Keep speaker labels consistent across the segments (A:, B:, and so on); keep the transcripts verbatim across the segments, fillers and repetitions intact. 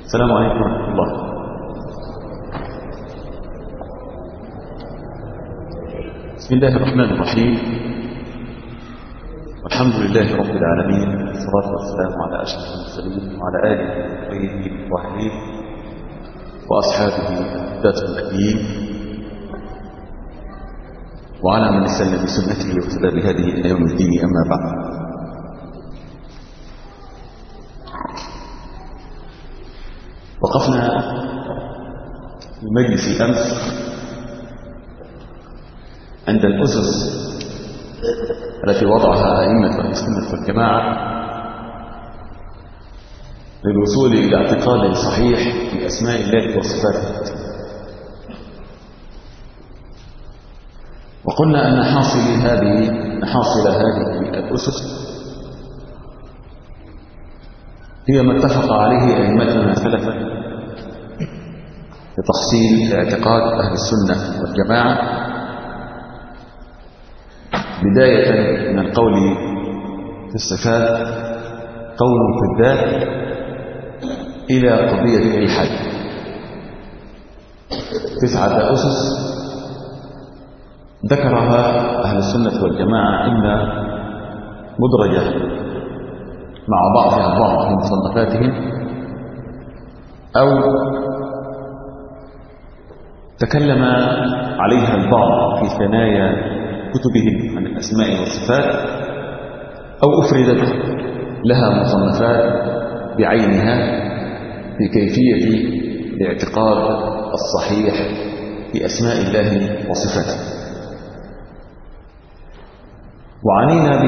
A: السلام عليكم ورحمة الله. بسم الله الرحمن الرحيم، والحمد لله رب العالمين، والصلاة والسلام على أشرف المرسلين وعلى آله الطيبين الطاهرين وأصحابه الهداة المهديين وعلى من استنى بسنته واهتدى بهديه إلى يوم الدين. أما بعد، وقفنا في مجلس أمس عند الأسس التي وضعها أئمة أهل السنة والجماعة للوصول إلى اعتقاد صحيح في أسماء الله وصفاته. وقلنا أن حاصل هذه حاصل هذه الأسس هي ما اتفق عليه أئمتنا سلفا لتحصيل اعتقاد أهل السنة والجماعة، بداية من القول في الصفات، قول في الذات، إلى قضية الإلحاد. تسعة أسس ذكرها أهل السنة والجماعة إما مدرجة مع بعضها البعض في مصنفاتهم، أو تكلم عليها البعض في ثنايا كتبهم عن الأسماء والصفات، أو أفردت لها مصنفات بعينها في كيفية الاعتقاد الصحيح في أسماء الله وصفاته. وعنينا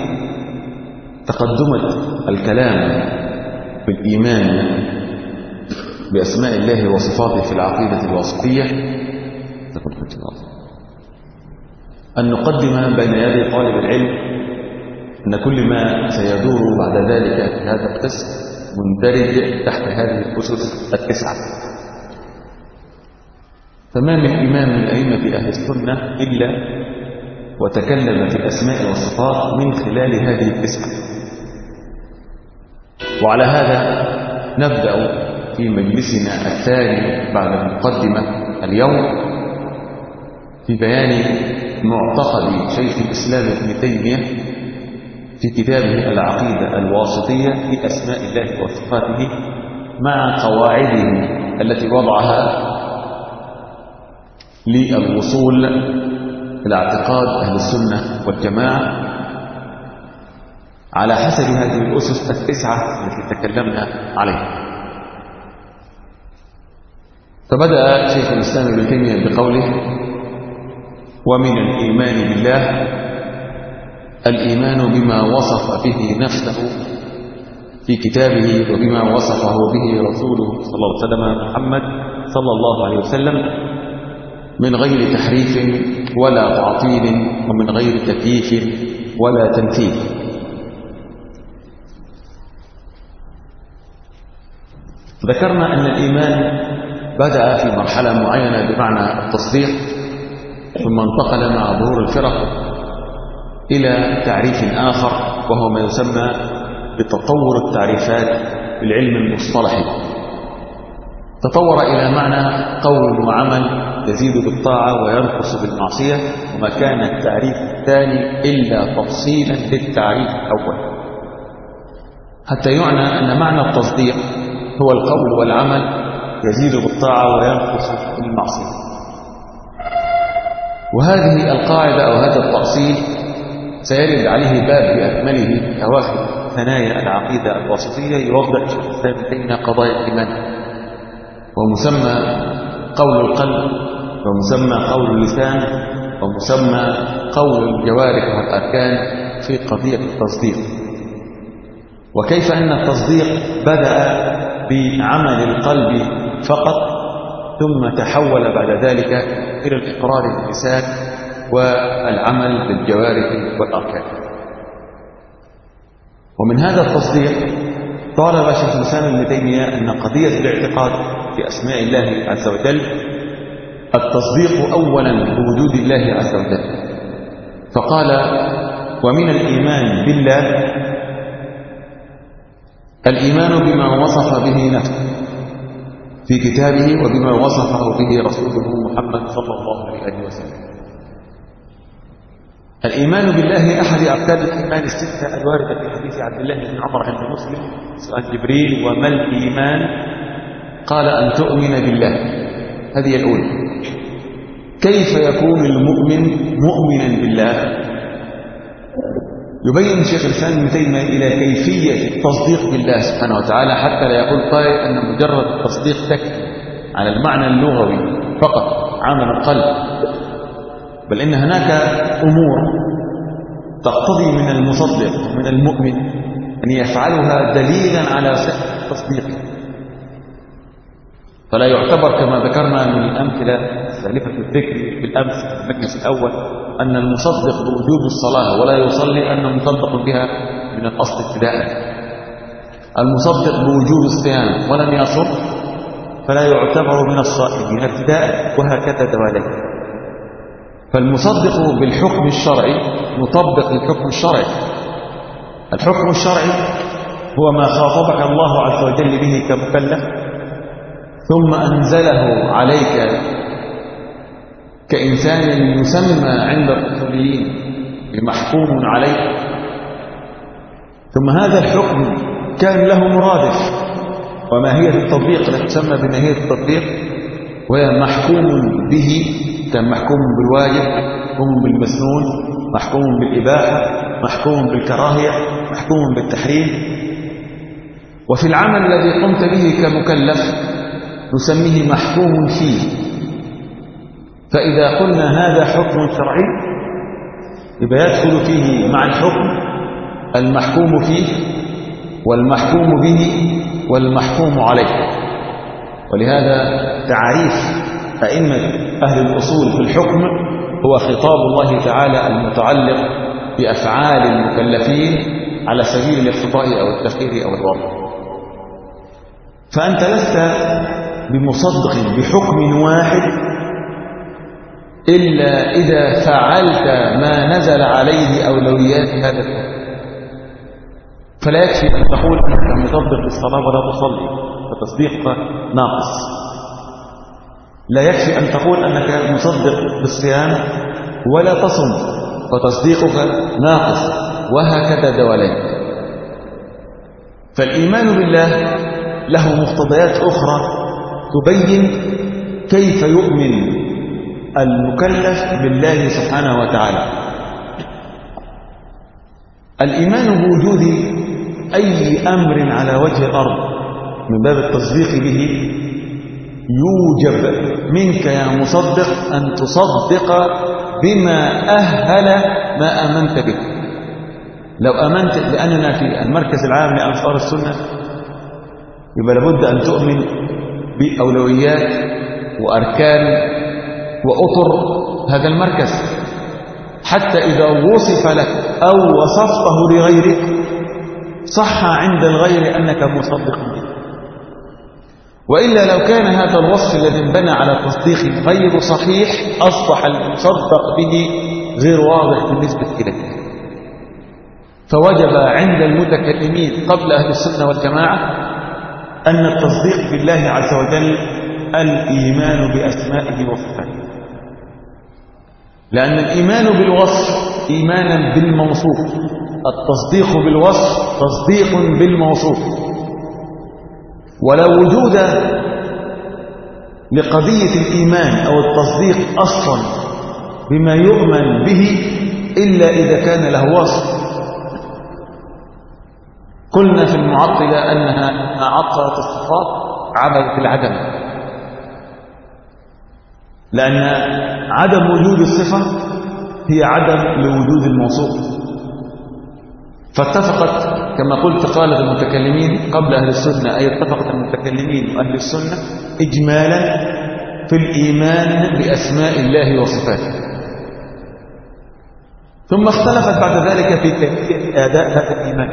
A: بتقدمة الكلام بالإيمان بأسماء الله وصفاته في العقيدة الواسطية، أن نقدم بين يدي طالب العلم أن كل ما سيدور بعد ذلك في هذا القسم مندرج تحت هذه الأسس التسعة. فما من إمام من أئمة أهل السنة إلا وتكلم في الأسماء والصفات من خلال هذه التسعة. وعلى هذا نبدأ في مجلسنا الثاني بعد المقدمة اليوم في بيان معتقد شيخ الإسلام ابن تيمية في كتابه العقيدة الواسطية في أسماء الله وصفاته، مع قواعده التي وضعها للوصول إلى اعتقاد أهل السنة والجماعة على حسب هذه الأسس التسعة التي تكلمنا عليها. فبدأ شيخ الإسلام ابن تيمية بقوله: ومن الإيمان بالله الإيمان بما وصف به نفسه في كتابه وبما وصفه به رسوله صلى الله عليه وسلم محمد صلى الله عليه وسلم، من غير تحريف ولا تعطيل ومن غير تكييف ولا تمثيل. ذكرنا أن الإيمان بدأ في مرحلة معينة بمعنى التصديق، ثم انتقل مع ظهور الفرق إلى تعريف آخر وهو ما يسمى بتطور التعريفات في العلم المصطلحي. تطور إلى معنى قول وعمل يزيد بالطاعة وينقص بالمعصية، وما كان التعريف الثاني إلا تفصيلا للتعريف الأول، حتى يعنى أن معنى التصديق هو القول والعمل يزيد بالطاعة وينقص بالمعصية. وهذه القاعدة أو هذا التأصيل سيرد عليه باب بأكمله في أواخر ثنايا العقيدة الواسطية يوضح شيخ الإسلام ابن تيمية قضايا الإيمان، ومسمى قول القلب، ومسمى قول اللسان، ومسمى قول الجوارح والأركان في قضية التصديق، وكيف أن التصديق بدأ بعمل القلب فقط ثم تحول بعد ذلك إلى الإقرار باللسان والعمل بالجوارح والأركان. ومن هذا التصديق طالب شيخ الإسلام ابن تيمية أن قضية الاعتقاد في أسماء الله عز وجل التصديق أولا بوجود الله عز وجل، فقال: ومن الإيمان بالله الإيمان بما وصف به نفسه في كتابه وبما وصفه به رسوله محمد صلى الله عليه وسلم. الإيمان بالله أحد أركان الإيمان الستة الواردة في حديث عبد الله بن عمر عند مسلم سؤال جبريل: وما الإيمان؟ قال: أن تؤمن بالله. هذه الأولى. كيف يكون المؤمن مؤمنا بالله؟ يبين شيخ الإسلام ابن تيمية إلى كيفية التصديق بالله سبحانه وتعالى، حتى لا يقول قائل أن مجرد التصديق تكفي على المعنى اللغوي فقط عمل القلب، بل إن هناك أمور تقتضي من المصدق ومن المؤمن أن يفعلها دليلا على صحة التصديق. فلا يعتبر كما ذكرنا من الأمثلة السالفة في الذكر بالأمس في المجلس الأول أن المصدق بوجوب الصلاة ولا يصلي أنه مصدق بها من الأصل ابتداء. المصدق بوجوب الصيام ولم يصم فلا يعتبر من الصائمين ابتداء، وهكذا دواليك. فالمصدق بالحكم الشرعي مطبق للحكم الشرعي. الحكم الشرعي هو ما خاطبك الله عز وجل به كمكلف ثم أنزله عليك كإنسان يسمى عند الأصوليين بمحكوم عليه، ثم هذا الحكم كان له مرادف وماهية التطبيق التي تسمى بماهية التطبيق، وهي محكوم به، كان محكوم بالواجب، محكوم بالمسنون، محكوم بالإباحة، محكوم بالكراهية، محكوم بالتحريم. وفي العمل الذي قمت به كمكلف نسميه محكوم فيه. فإذا قلنا هذا حكم شرعي يبقى يدخل فيه مع الحكم المحكوم فيه والمحكوم به والمحكوم عليه. ولهذا تعريف أئمة أهل الأصول في الحكم هو خطاب الله تعالى المتعلق بأفعال المكلفين على سبيل الاقتضاء أو التخيير أو الوضع. فأنت لست بمصدق بحكم واحد إلا إذا فعلت ما نزل عليه أولويات هذا الحكم. فلا يكفي أن تقول أنك مصدق بالصلاة ولا تصلي فتصديقك ناقص. لا يكفي أن تقول أنك مصدق بالصيام ولا تصم فتصديقك ناقص، وهكذا دواليك. فالإيمان بالله له مقتضيات أخرى تبين كيف يؤمن المكلف بالله سبحانه وتعالى. الإيمان بوجود أي أمر على وجه الأرض من باب التصديق به يوجب منك يا مصدق أن تصدق بما أهل ما آمنت به. لو آمنت بأننا في المركز العام لأنصار السنة يبقى لابد أن تؤمن بأولويات وأركان وأطر هذا المركز، حتى إذا وصف لك أو وصفته لغيرك صح عند الغير أنك مصدق به. وإلا لو كان هذا الوصف الذي انبنى على التصديق غير صحيح أصبح المصدق به غير واضح بالنسبة إليك. فوجب عند المتكلمين قبل أهل السنة والجماعة أن التصديق بالله عز وجل الإيمان بأسمائه وصفاته، لأن الإيمان بالوصف إيمانا بالموصوف، التصديق بالوصف تصديق بالموصوف. ولا وجود لقضية الإيمان أو التصديق أصلا بما يؤمن به إلا إذا كان له وصف. قلنا في المعطلة أنها عطلت الصفات عبدت العدم، لأن عدم وجود الصفة هي عدم لوجود الموصوف. فاتفقت كما قلت قالت المتكلمين قبل أهل السنة، أي اتفقت المتكلمين وأهل السنة إجمالا في الإيمان بأسماء الله وصفاته. ثم اختلفت بعد ذلك في كيفية أداء هذا الإيمان،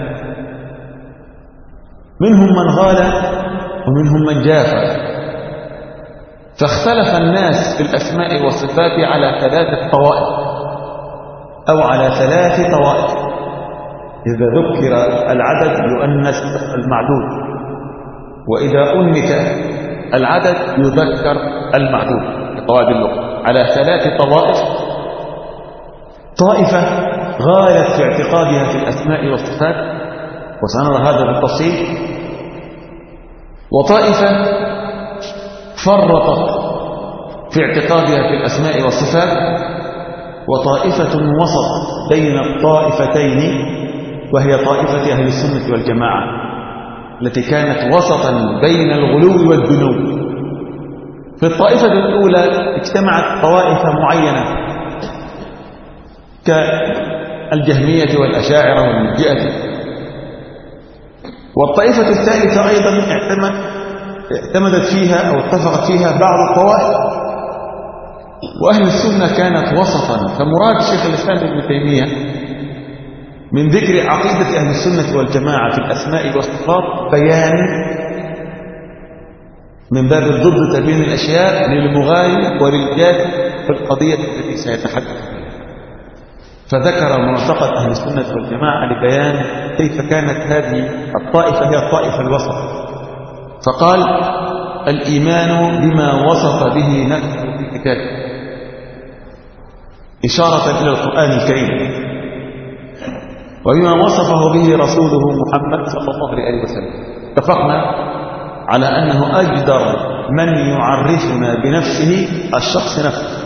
A: منهم من غال ومنهم من جاف. فاختلف الناس في الأسماء والصفات على ثلاثة طوائف أو على ثلاث طوائف. إذا ذكر العدد يؤنث المعدود، وإذا أنث العدد يذكر المعدود في قواعد اللغة على ثلاث طوائف. طائفة غالت في اعتقادها في الأسماء والصفات، وسنرى هذا بالتفصيل. وطائفة فرطت في اعتقادها في الأسماء والصفات. وطائفة وسط بين الطائفتين، وهي طائفة أهل السنة والجماعة التي كانت وسطا بين الغلو والدنو. في الطائفة الأولى اجتمعت طوائف معينة كالجهمية والأشاعرة والمرجئة. والطائفة الثالثة أيضا اعتمدت فيها أو اتفقت فيها بعض الطوائف. وأهل السنة كانت وسطا. فمراد شيخ الإسلام ابن تيمية من ذكر عقيدة أهل السنة والجماعة في الأسماء والصفات بيان من باب الضد تبين الأشياء للمغاير وللجاد في القضية التي سيتحدث فيها. فذكر معتقد أهل السنة والجماعة لبيان كيف كانت هذه الطائفة هي الطائفة الوسط. فقال: الإيمان بما وصف به نفسه في كتابه، إشارة إلى القرآن الكريم، وبما وصفه به رسوله محمد صلى الله عليه وسلم. اتفقنا على أنه أجدر من يعرفنا بنفسه الشخص نفسه،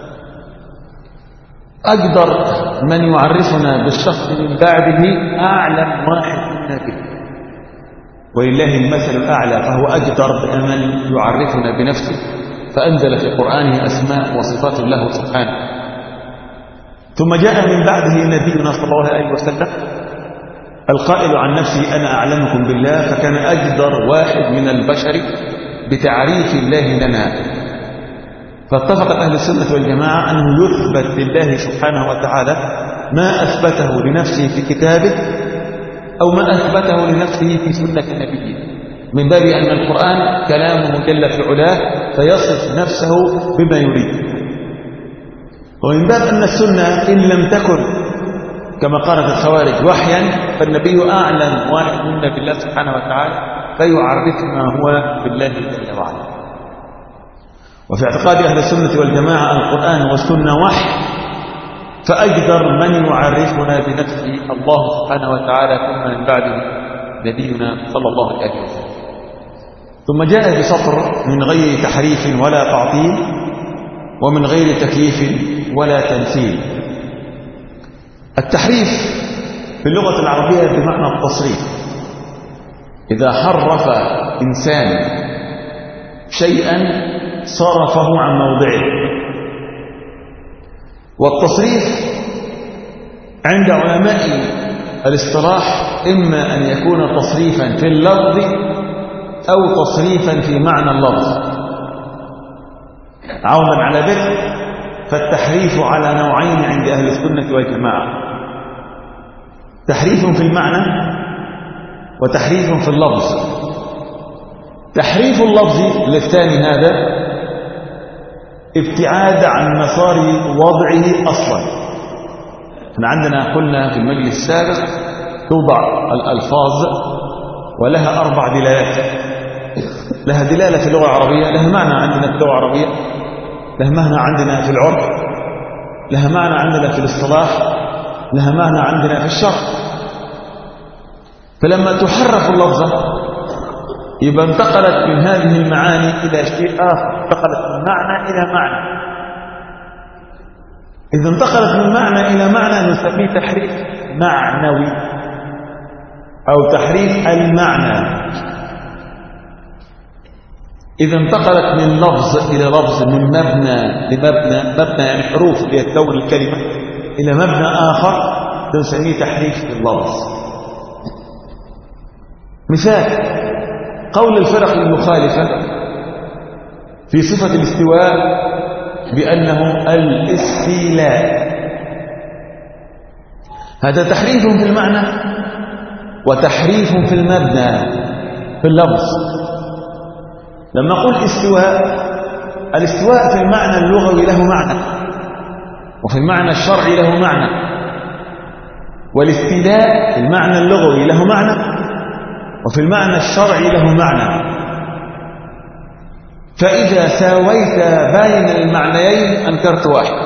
A: أجدر من يعرفنا بالشخص من بعده أعلم واحد منا به، ولله المثل الأعلى، فهو أجدر من يعرفنا بنفسه. فأنزل في قرآنه أسماء وصفات له سبحانه. ثم جاء من بعده نبينا صلى الله عليه وسلم القائل عن نفسه: أنا أعلمكم بالله. فكان أجدر واحد من البشر بتعريف الله لنا. فاتفقت أهل السنة والجماعة أنه يثبت لله سبحانه وتعالى ما أثبته لنفسه في كتابه أو ما أثبته لنفسه في سنة نبيه، من باب أن القرآن كلامه جل في علاه فيصف نفسه بما يريد. ومن باب أن السنة إن لم تكن كما قالت الخوارج وحيا، فالنبي أعلم واحد منا بالله سبحانه وتعالى فيعرفنا هو بالله جل وعلا. وفي اعتقاد أهل السنة والجماعة القرآن والسنة وحي، فأجدر من يعرفنا بنفسه الله سبحانه وتعالى، ثم من بعده نبينا صلى الله عليه وسلم. ثم جاء بسطر من غير تحريف ولا تعطيل، ومن غير تكييف ولا تمثيل. التحريف في اللغة العربية بمعنى التصريف، إذا حرف إنسان شيئا صرفه عن موضعه. والتصريف عند علماء الاصطلاح إما أن يكون تصريفا في اللفظ أو تصريفا في معنى اللفظ. عونا على ذلك، فالتحريف على نوعين عند أهل السنة والجماعة: تحريف في المعنى وتحريف في اللفظ. تحريف اللفظ للثاني هذا ابتعاد عن مسار وضعه أصلا. احنا عندنا قلنا في المجلس السابق توضع الألفاظ ولها أربع دلالات. لها دلالة في اللغة العربية، لها معنى عندنا في اللغة العربية، لها معنى عندنا في العرف، لها معنى عندنا في الاصطلاح، لها معنى عندنا في الشرع. فلما تحرف اللفظة يبقى انتقلت من هذه المعاني إلى شيء آخر، انتقلت من معنى إلى معنى. إذا انتقلت من معنى إلى معنى نسميه تحريف معنوي أو تحريف المعنى. إذا انتقلت من لفظ إلى لفظ، من مبنى لمبنى، مبنى يعني حروف ليتكون الكلمة، إلى مبنى آخر نسميه تحريف اللفظ. مثال قول الفرق المخالفة في صفة الاستواء بأنه الاستيلاء، هذا تحريف في المعنى وتحريف في المبنى في اللفظ. لما أقول استواء، الاستواء في المعنى اللغوي له معنى، وفي المعنى الشرعي له معنى، والاستيلاء في المعنى اللغوي له معنى، وفي المعنى الشرعي له معنى. فإذا ساويت بين المعنيين أنكرت واحد.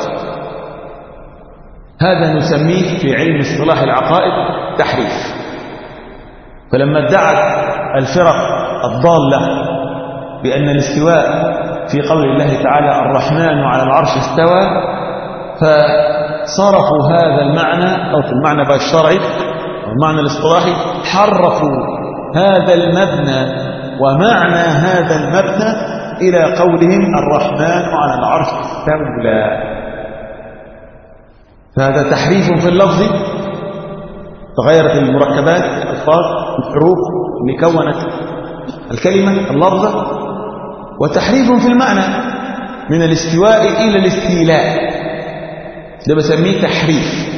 A: هذا نسميه في علم اصطلاح العقائد تحريف. فلما ادعت الفرق الضالة بأن الاستواء في قول الله تعالى الرحمن على العرش استوى، فصرفوا هذا المعنى أو في المعنى بقى الشرعي أو المعنى الاصطلاحي، حرفوا هذا المبنى ومعنى هذا المبنى إلى قولهم الرحمن على العرش استولى. فهذا تحريف في اللفظ، تغيرت المركبات الألفاظ الحروف اللي كونت الكلمة اللفظة، وتحريف في المعنى من الاستواء إلى الاستيلاء، ده بسميه تحريف.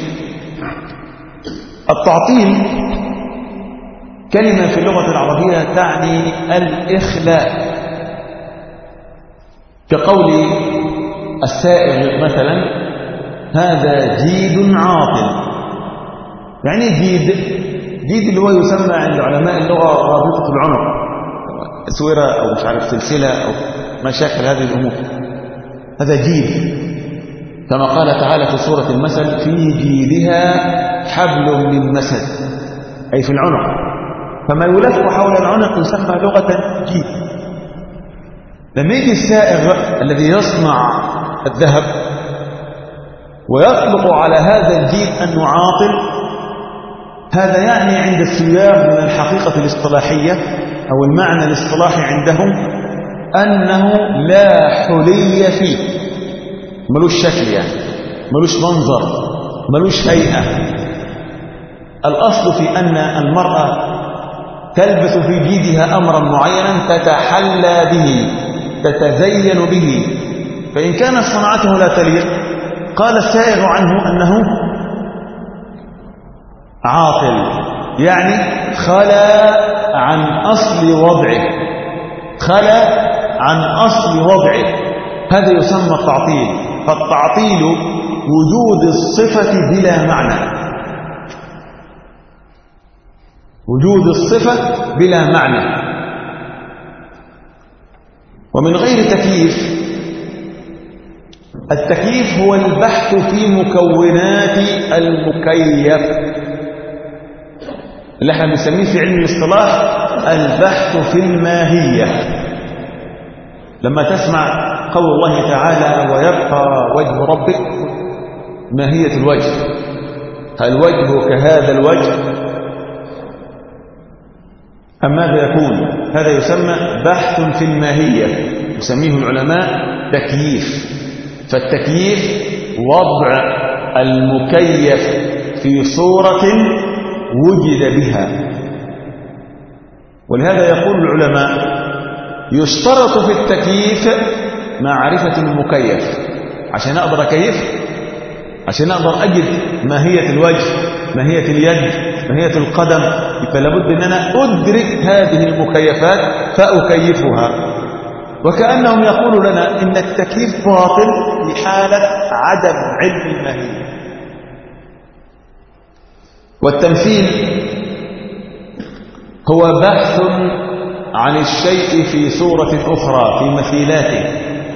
A: التعطيل كلمة في اللغة العربية تعني الإخلاء، كقول السائغ مثلا هذا جيد عاطل. يعني جيد جيد اللي هو يسمى عند علماء اللغة رابطة العنق، اسوره او مش عارف سلسله او ما شاكل هذه الامور، هذا جيد. كما قال تعالى في سوره المثل في جيدها حبل من مسد، اي في العنق، فما يلف حول العنق يسمى لغه جيد. لما يجي السائغ الذي يصنع الذهب ويطلق على هذا الجيد انه عاطل، هذا يعني عند السياق من الحقيقه الاصطلاحيه أو المعنى الاصطلاحي عندهم أنه لا حلي فيه، ملوش شكل، يعني ملوش منظر، ملوش هيئة. الأصل في أن المرأة تلبس في جيدها أمرا معينا تتحلى به، تتزين به، فإن كانت صنعته لا تليق قال السائغ عنه أنه عاطل، يعني خلا عن أصل وضعه، خلا عن أصل وضعه، هذا يسمى التعطيل. فالتعطيل وجود الصفة بلا معنى، وجود الصفة بلا معنى ومن غير تكييف. التكييف هو البحث في مكونات المكيف اللي احنا بنسميه في علم الاصطلاح البحث في الماهية. لما تسمع قول الله تعالى ويبقى وجه ربك، ماهية الوجه، هل وجهه كهذا الوجه أم ماذا يكون؟ هذا يسمى بحث في الماهية، يسميه العلماء تكييف. فالتكييف وضع المكيف في صورة وجد بها. ولهذا يقول العلماء يشترط في التكييف معرفة المكيف. عشان أقدر أكيف، عشان أقدر أجد ماهية الوجه، ماهية اليد، ماهية القدم، فلابد أن أنا أدرك هذه المكيفات فأكيفها. وكأنهم يقولوا لنا إن التكييف باطل في حالة عدم علم الماهية. والتمثيل هو بحث عن الشيء في صورة أخرى في مثيلاته.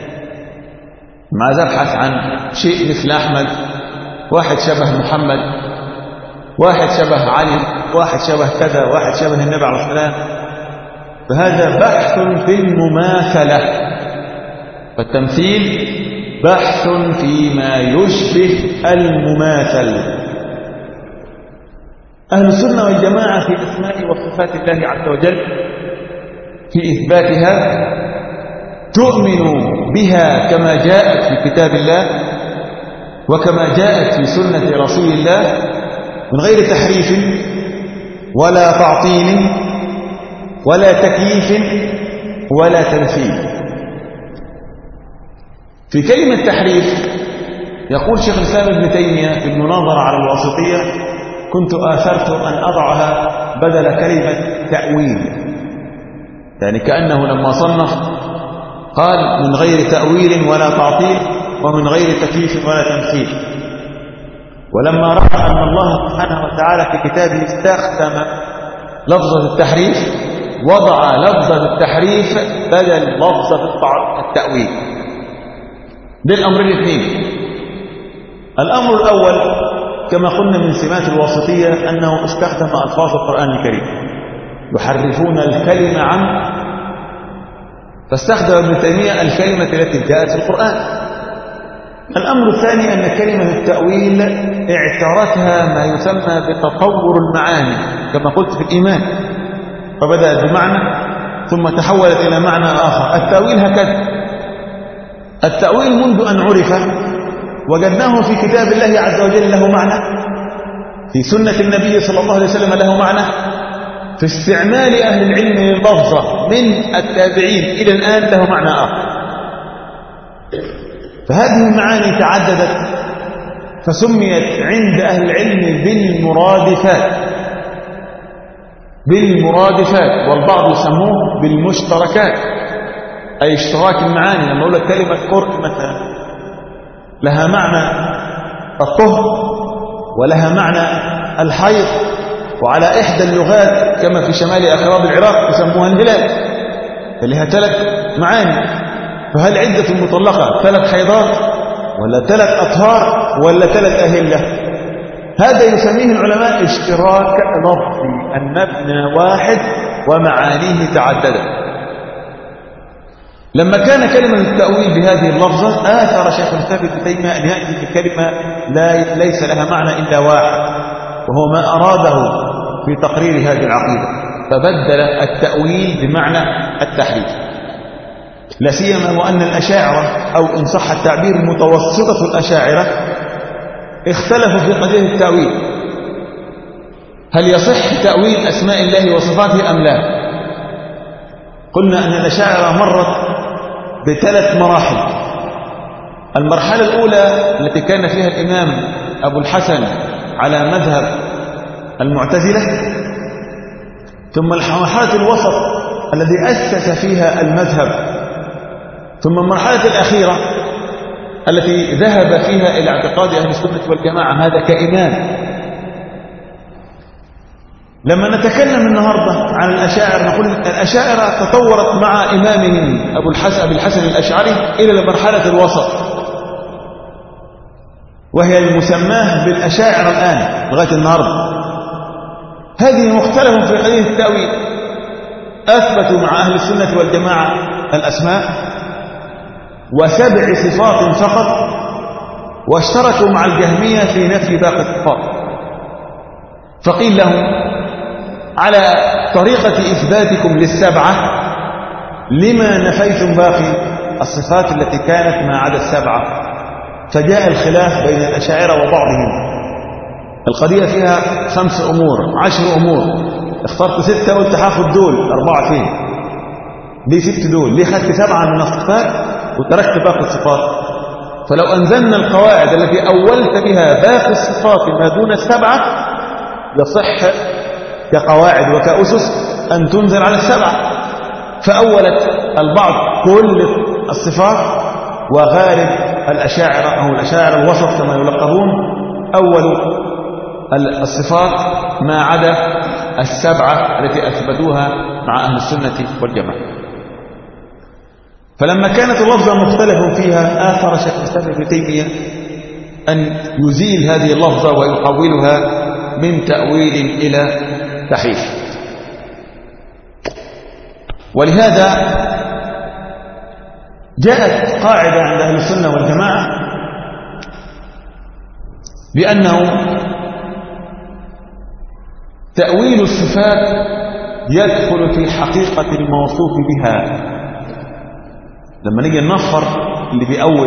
A: ماذا أبحث عن شيء مثل أحمد، واحد شبه محمد، واحد شبه علي، واحد شبه كذا، واحد شبه النبي عليه الصلاة والسلام. فهذا بحث في المماثلة. فالتمثيل بحث فيما يشبه المماثل. أهل السنة والجماعة في أسماء وصفات الله عز وجل في إثباتها تؤمن بها كما جاءت في كتاب الله وكما جاءت في سنة رسول الله من غير تحريف ولا تعطيل ولا تكييف ولا تمثيل. في كلمة تحريف يقول شيخ الإسلام ابن تيمية في المناظرة على الواسطية: كنت آثرت أن أضعها بدل كلمة تأويل، يعني كأنه لما صنف قال من غير تأويل ولا تعطيل ومن غير تكييف ولا تمثيل. ولما رأى أن الله سبحانه وتعالى في كتابه استخدم لفظة التحريف وضع لفظة التحريف بدل لفظة التأويل. ده الأمرين الاثنين. الأمر الأول كما قلنا من سمات الواسطية أنه استخدم ألفاظ القرآن الكريم يحرفون الكلمة عن، فاستخدم ابن تيمية الكلمة التي جاءت في القرآن. الأمر الثاني أن كلمة التأويل اعترتها ما يسمى بتطور المعاني كما قلت في الإيمان، فبدأت بمعنى ثم تحولت إلى معنى آخر. التأويل هكذا، التأويل منذ أن عرف وجدناه في كتاب الله عز وجل له معنى، في سنة النبي صلى الله عليه وسلم له معنى، في استعمال أهل العلم لللفظة من التابعين إلى الآن له معنى آخر. فهذه المعاني تعددت فسميت عند أهل العلم بالمرادفات، بالمرادفات، والبعض يسموه بالمشتركات، أي اشتراك المعاني. لما أقول لك كلمة قرء مثلا لها معنى الطهر ولها معنى الحيض، وعلى إحدى اللغات كما في شمال أخراب العراق يسموها الهلال، فلها ثلاث معاني. فهل عدة المطلقة ثلاث حيضات ولا ثلاث أطهار ولا ثلاث أهلة؟ هذا يسميه العلماء اشتراك لفظي، المبنى واحد ومعانيه تعددت. لما كان كلمة التأويل بهذه اللفظة آثر شيخ الإسلام ابن تيمية أن يأتي بكلمة لا ليس لها معنى إلا واحد، وهو ما أراده في تقرير هذه العقيدة، فبدل التأويل بمعنى التحريف. لا سيما وأن الأشاعرة أو إن صح التعبير متوسطة الأشاعرة اختلفوا في قضية التأويل، هل يصح تأويل أسماء الله وصفاته أم لا؟ قلنا أن الأشاعرة مرت بثلاث مراحل. المرحلة الأولى التي كان فيها الإمام أبو الحسن على مذهب المعتزلة، ثم المرحلة الوسط الذي أسس فيها المذهب، ثم المرحلة الأخيرة التي ذهب فيها إلى اعتقاد أهل السنة والجماعة هذا كإمام. لما نتكلم النهاردة عن الأشاعرة نقول الأشاعرة تطورت مع إمامهم أبو الحسن, أبو الحسن الأشعري إلى مرحلة الوسط، وهي المسماه بالأشاعرة الآن لغاية النهاردة. هذه مختلف في قضية التأويل، أثبتوا مع أهل السنة والجماعة الأسماء وسبع صفات فقط، واشتركوا مع الجهمية في نفي باقي الصفات. فقيل لهم على طريقة إثباتكم للسبعة لما نفيتم باقي الصفات التي كانت ما عدا السبعة؟ فجاء الخلاف بين الأشاعرة وبعضهم. القضية فيها خمس أمور عشر أمور، اخترت ستة قلت هاخد دول أربعة فين؟ ليه ست دول؟ ليه خدت سبعة من الصفات وتركت باقي الصفات؟ فلو أنزلنا القواعد التي أولت بها باقي الصفات ما دون السبعة يصح كقواعد وكأسس أن تنزل على السبعة. فأولت البعض كل الصفات، وغالب الأشاعرة أو الأشاعرة الوسط كما يلقبون أولوا الصفات ما عدا السبعة التي أثبتوها مع أهل السنة والجماعة. فلما كانت اللفظة مختلف فيها آثر شيخ الإسلام ابن تيمية أن يزيل هذه اللفظة ويحولها من تأويل إلى تحريف. ولهذا جاءت قاعدة عند أهل السنة والجماعة بأنه تأويل الصفات يدخل في حقيقة الموصوف بها. لما نيجي ننفر اللي بيأول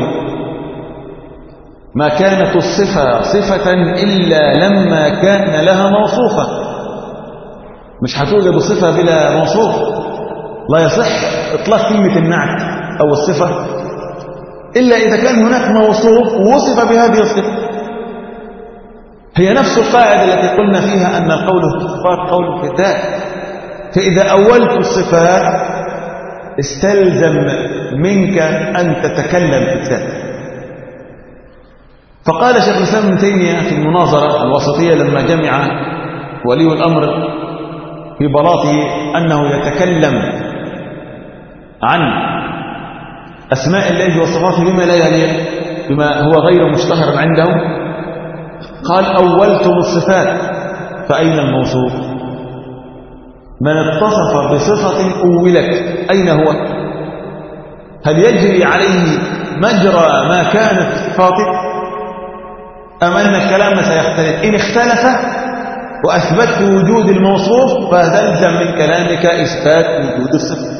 A: ما كانت الصفة صفة إلا لما كان لها موصوفة، مش هتوجد صفة بلا موصوف. لا يصح إطلاق كلمة النعت أو الصفة إلا إذا كان هناك موصوف وصف بهذه الصفة. هي نفس القاعدة التي قلنا فيها أن القول في الصفات قول في الذات. فإذا أولت الصفات استلزم منك أن تتكلم في الذات. فقال شيخ الإسلام ابن تيمية في المناظرة الوسطية لما جمع ولي الأمر في بلاطه أنه يتكلم عن أسماء الله وصفاته بما لا يليق، بما هو غير مشتهر عندهم. قال أولتم الصفات فأين الموصوف؟ من اتصف بصفة أولت أين هو؟ هل يجري عليه مجرى ما كانت في صفاته أم أن الكلام سيختلف؟ إن اختلف وأثبتت وجود الموصوف فهذا من كلامك إثبات وجود الصفة.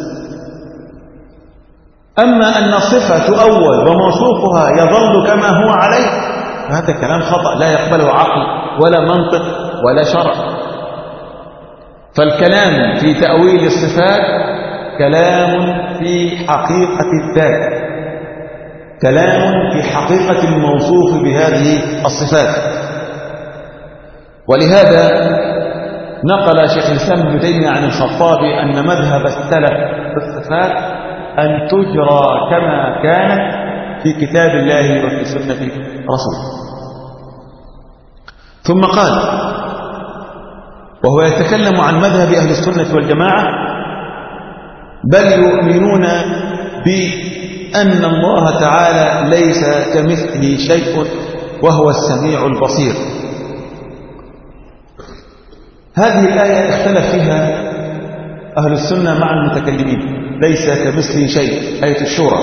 A: أما أن الصفة تؤول وموصوفها يظل كما هو عليه فهذا كلام خطأ لا يقبله عقل ولا منطق ولا شرع. فالكلام في تأويل الصفات كلام في حقيقة الذات، كلام في حقيقة الموصوف بهذه الصفات. ولهذا نقل شيخ الإسلام ابن تيمية عن الخطابي أن مذهب السلف في الصفات أن تجرى كما كانت في كتاب الله وفي سنة رسوله. ثم قال وهو يتكلم عن مذهب أهل السنة والجماعة: بل يؤمنون بأن الله تعالى ليس كمثله شيء وهو السميع البصير. هذه الآية اختلف فيها أهل السنة مع المتكلمين، ليس كمثله شيء، آية الشورى.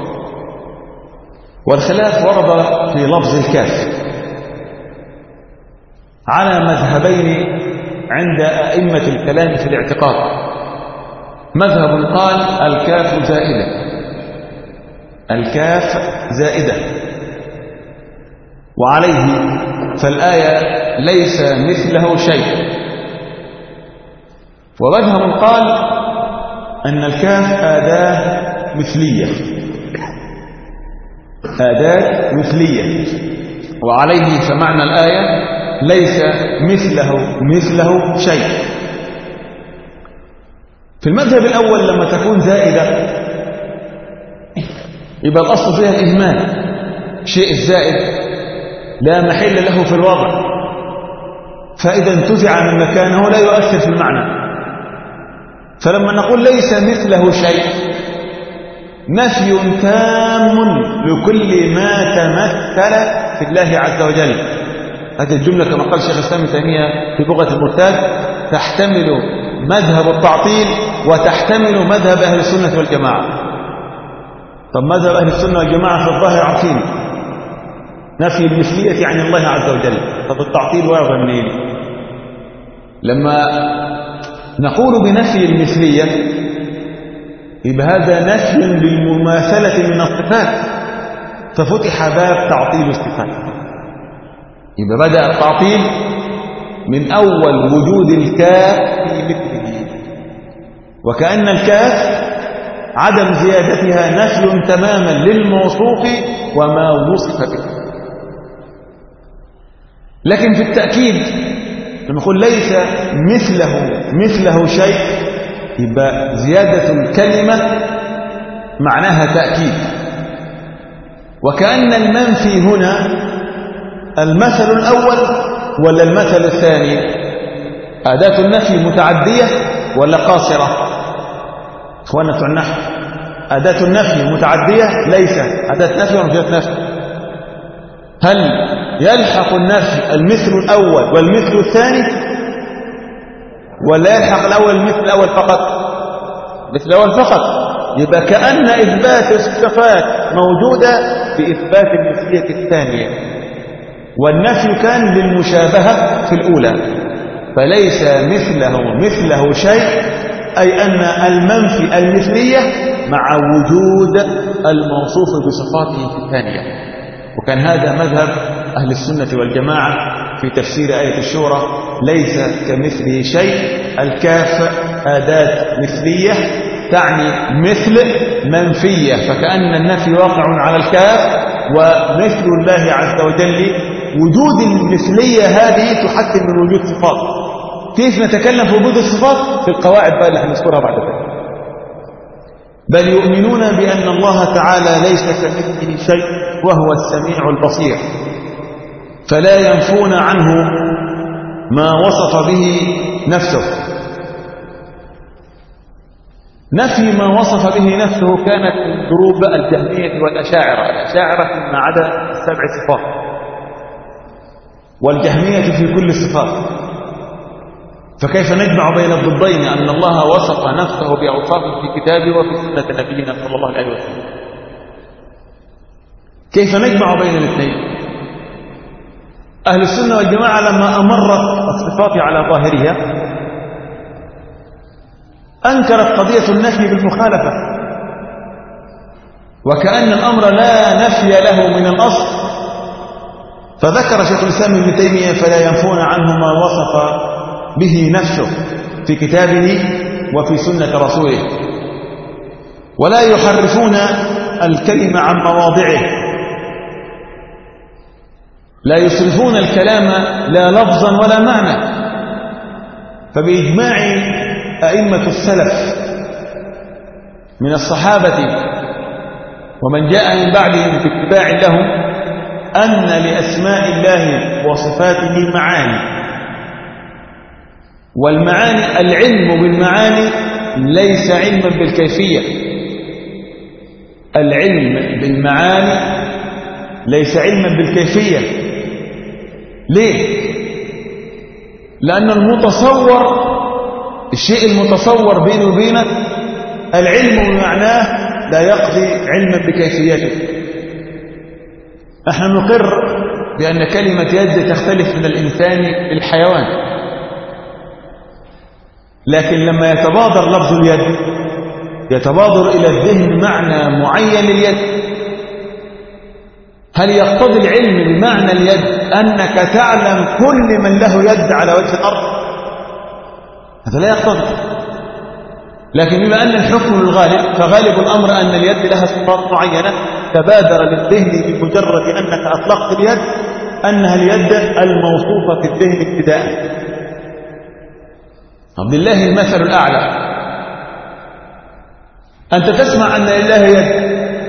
A: والخلاف ورد في لفظ الكاف على مذهبين عند أئمة الكلام في الاعتقاد. مذهب قال الكاف زائدة، الكاف زائدة، وعليه فالآية ليس مثله شيء. ومذهب قال أن الكاف أداة مثلية، أداة مثلية، وعليه فمعنى الآية ليس مثله مثله شيء. في المذهب الأول لما تكون زائدة يبقى الأصل فيها الإهمال، شيء الزائد لا محل له في الوضع، فإذا انتزع من مكانه لا يؤثر في المعنى. فلما نقول ليس مثله شيء نفي تام لكل ما تمثل في الله عز وجل. هذه الجملة كما قال شيخ الإسلام ابن تيمية في بغية المرتاد تحتمل مذهب التعطيل وتحتمل مذهب أهل السنة والجماعة. طب مذهب أهل السنة والجماعة في الظاهر عارفين نفي المثلية عن الله عز وجل، طب التعطيل واضح منين؟ لما نقول بنفي المثلية يبقى هذا نفي للمماثلة من الصفات، ففتح باب تعطيل الصفات. يبقى بدأ التعطيل من أول وجود الكاف في مثله، وكأن الكاف عدم زيادتها نفي تماما للموصوف وما وصف به. لكن في التأكيد لما نقول ليس مثله مثله شيء يبقى زيادة الكلمة معناها تأكيد. وكأن المنفي هنا المثل الأول ولا المثل الثاني؟ أداة النفي متعدية ولا قاصرة؟ إخوانا بتوع النحو، أداة النفي متعدية ليس أداة نفي ولا أداة نفي؟ هل يلحق النفي المثل الأول والمثل الثاني ولا يلحق الأول المثل الأول فقط؟ مثل الأول فقط. يبقى كأن إثبات الصفات موجودة بإثبات المثلية الثانية، والنفي كان للمشابهة في الأولى. فليس مثله مثله شيء أي أن المنفي المثلية مع وجود الموصوف بصفاته في الثانية. وكان هذا مذهب أهل السنة والجماعة في تفسير آية الشورى: ليس كمثله شيء. الكاف أداة مثلية تعني مثل منفية، فكأن النفي واقع على الكاف، ومثل الله عز وجل وجود المثلية هذه تحتم من وجود صفات. كيف نتكلم في وجود الصفات؟ في القواعد بقى اللي هنذكرها بعد ذلك. بل يؤمنون بأن الله تعالى ليس كمثله شيء وهو السميع البصير، فلا ينفون عنه ما وصف به نفسه. نفي ما وصف به نفسه كانت من دروب الجهمية والأشاعرة. الأشاعرة فيما عدا السبع صفات، والجهمية في كل الصفات. فكيف نجمع بين الضدين أن الله وصف نفسه بأوصاف في كتابه وفي سنة نبينا صلى الله عليه وسلم؟ كيف نجمع بين الاثنين؟ أهل السنة والجماعة لما أمرت الصفات على ظاهرها أنكرت قضية النفي بالمخالفة، وكأن الأمر لا نفي له من الأصل. فذكر شيخ الإسلام ابن تيمية فلا ينفون عنه ما وصف به نفسه في كتابه وفي سنة رسوله، ولا يحرفون الكلمة عن مواضعه، لا يصرفون الكلام لا لفظا ولا معنى. فبإجماع أئمة السلف من الصحابة ومن جاء من بعدهم في اتباع لهم أن لأسماء الله وصفاته معاني، والمعاني العلم بالمعاني ليس علما بالكيفية. العلم بالمعاني ليس علما بالكيفية. ليه؟ لأن المتصور، الشيء المتصور بيني وبينك، العلم بمعناه لا يقضي علما بكيفيته. نحن نقر بأن كلمة يد تختلف من الإنسان للحيوان، لكن لما يتبادر لفظ اليد يتبادر إلى الذهن معنى معين لليد. هل يقتضي العلم بمعنى اليد أنك تعلم كل من له يد على وجه الأرض؟ هذا لا يقتضي. لكن بما أن الحكم للغالب، فغالب الأمر أن اليد لها صفات معينة، تبادر للذهن بمجرد أنك أطلقت اليد أنها اليد الموصوفة في الذهن ابتداء. عبد الله المثل الأعلى. أنت تسمع أن لله يد،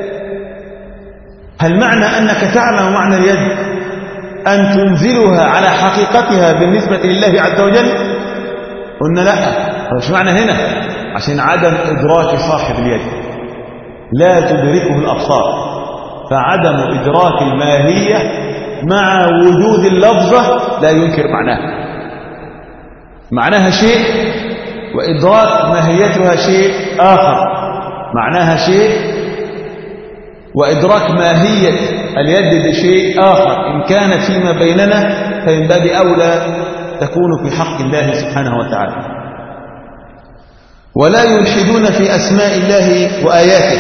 A: هل معنى أنك تعلم معنى اليد أن تنزلها على حقيقتها بالنسبة لله عز وجل؟ قلنا لا. مش معنى هنا عشان عدم إدراك صاحب اليد، لا تدركه الأبصار، فعدم إدراك الماهية مع وجود اللفظة لا ينكر معناها. معناها شيء وإدراك ماهيتها شيء آخر. معناها شيء وإدراك ماهية اليد بشيء آخر. إن كانت فيما بيننا فمن باب أولى تكون في حق الله سبحانه وتعالى. ولا يلحدون في أسماء الله وآياته.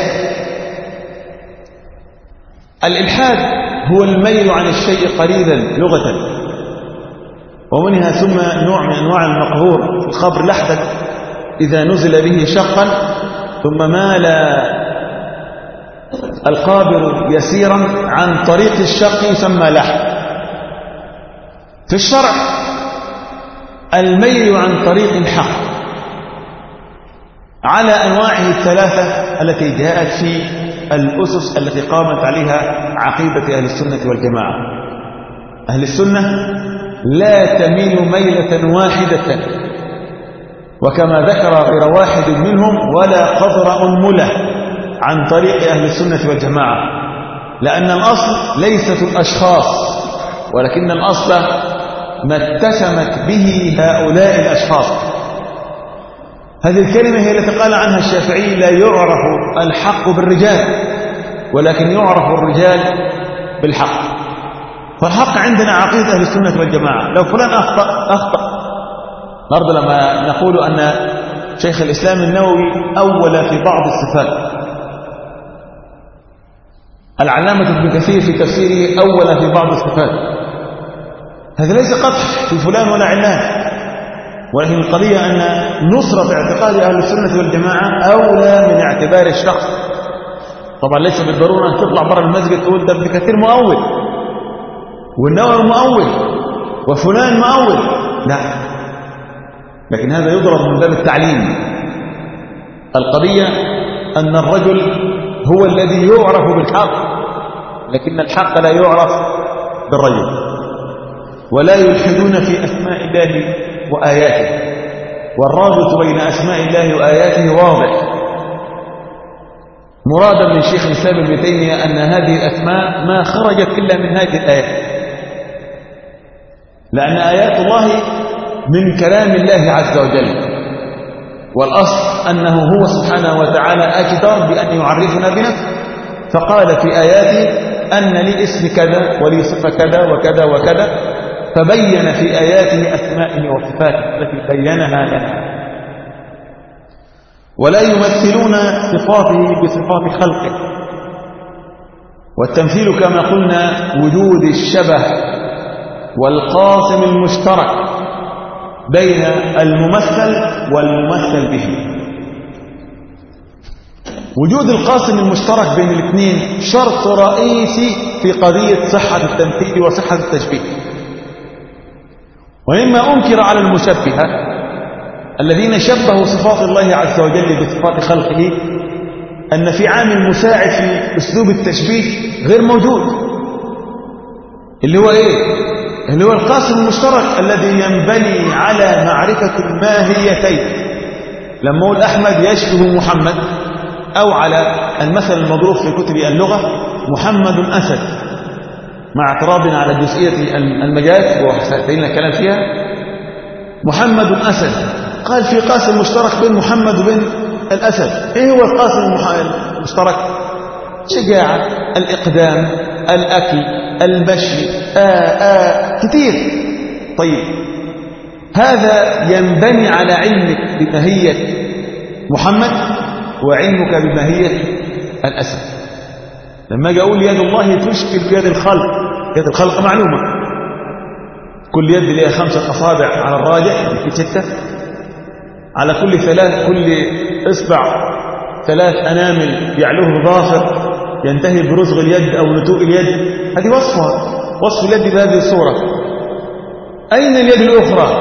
A: الإلحاد هو الميل عن الشيء قليلا لغة، ومنها ثم نوع من أنواع المقهور في الخبر لحدا إذا نزل به شقا ثم مال القابر يسيرا عن طريق الشق يسمى لحد. في الشرع الميل عن طريق الحق على أنواعه الثلاثة التي جاءت في الأسس التي قامت عليها عقيدة أهل السنة والجماعة. أهل السنة لا تميل ميلة واحدة، وكما ذكر غير واحد منهم ولا قدر أنملة عن طريق أهل السنة والجماعة، لأن الأصل ليست الأشخاص، ولكن الأصل ما اتسمت به هؤلاء الأشخاص. هذه الكلمة هي التي قال عنها الشافعي: لا يعرف الحق بالرجال ولكن يعرف الرجال بالحق. فالحق عندنا عقيدة أهل السنة والجماعة. لو فلان أخطأ أخطأ. النهارده لما نقول أن شيخ الإسلام النووي أول في بعض الصفات، العلامة ابن كثير في تفسيره أول في بعض الصفات، هذا ليس قدح في فلان ولا علان، ولكن القضية أن نصرة اعتقاد أهل السنة والجماعة أولى من اعتبار الشخص. طبعا ليس بالضرورة أن تطلع برا المسجد تقول ده ابن كثير مؤول والنووي مؤول وفلان مؤول، لا، لكن هذا يضرب من باب التعليم. القضية أن الرجل هو الذي يعرف بالحق، لكن الحق لا يعرف بالرجل. ولا يلحدون في أسماء الله وآياته، والرابط بين أسماء الله وآياته واضح. مرادا من شيخ الإسلام ابن تيمية أن هذه الأسماء ما خرجت إلا من هذه الآيات، لأن آيات الله من كلام الله عز وجل، والأصل أنه هو سبحانه وتعالى أجدر بأن يعرفنا بنفسه، فقال في آياته أن لي اسم كذا ولي صفة كذا وكذا وكذا، فبين في آياته أسمائه وصفاته التي بينها لنا. ولا يمثلون صفاته بصفات خلقه، والتمثيل كما قلنا وجود الشبه والقاسم المشترك بين الممثل والممثل به. وجود القاسم المشترك بين الاثنين شرط رئيسي في قضية صحة التمثيل وصحة التشبيه. ومما أنكر على المشبهة الذين شبهوا صفات الله عز وجل بصفات خلقه أن في عامل مساعد في أسلوب التشبيه غير موجود، اللي هو إيه؟ اللي هو القاسم المشترك الذي ينبني على معرفة الماهيتين. لما أقول أحمد يشبه محمد، أو على المثل المضروب في كتب اللغة محمد أسد، مع اعتراضنا على جزئية المجاز وسأتينا الكلام فيها. محمد أسد، قال في قاسم مشترك بين محمد وبين الأسد. إيه هو القاسم المشترك؟ شجاعة، الإقدام، الأكل، المشي، آه آه كتير. طيب هذا ينبني على علمك بماهية محمد وعلمك بماهية الأسد. لما أجي أقول يد الله تشكل في يد الخلق، يد الخلق معلومة، كل يد لها خمسة أصابع على الراجح في ستة، على كل ثلاث كل إصبع ثلاث أنامل يعلوه ظافر ينتهي برزغ اليد أو نتوء اليد. هذه وصفها، وصف اليد بهذه الصورة. أين اليد الأخرى؟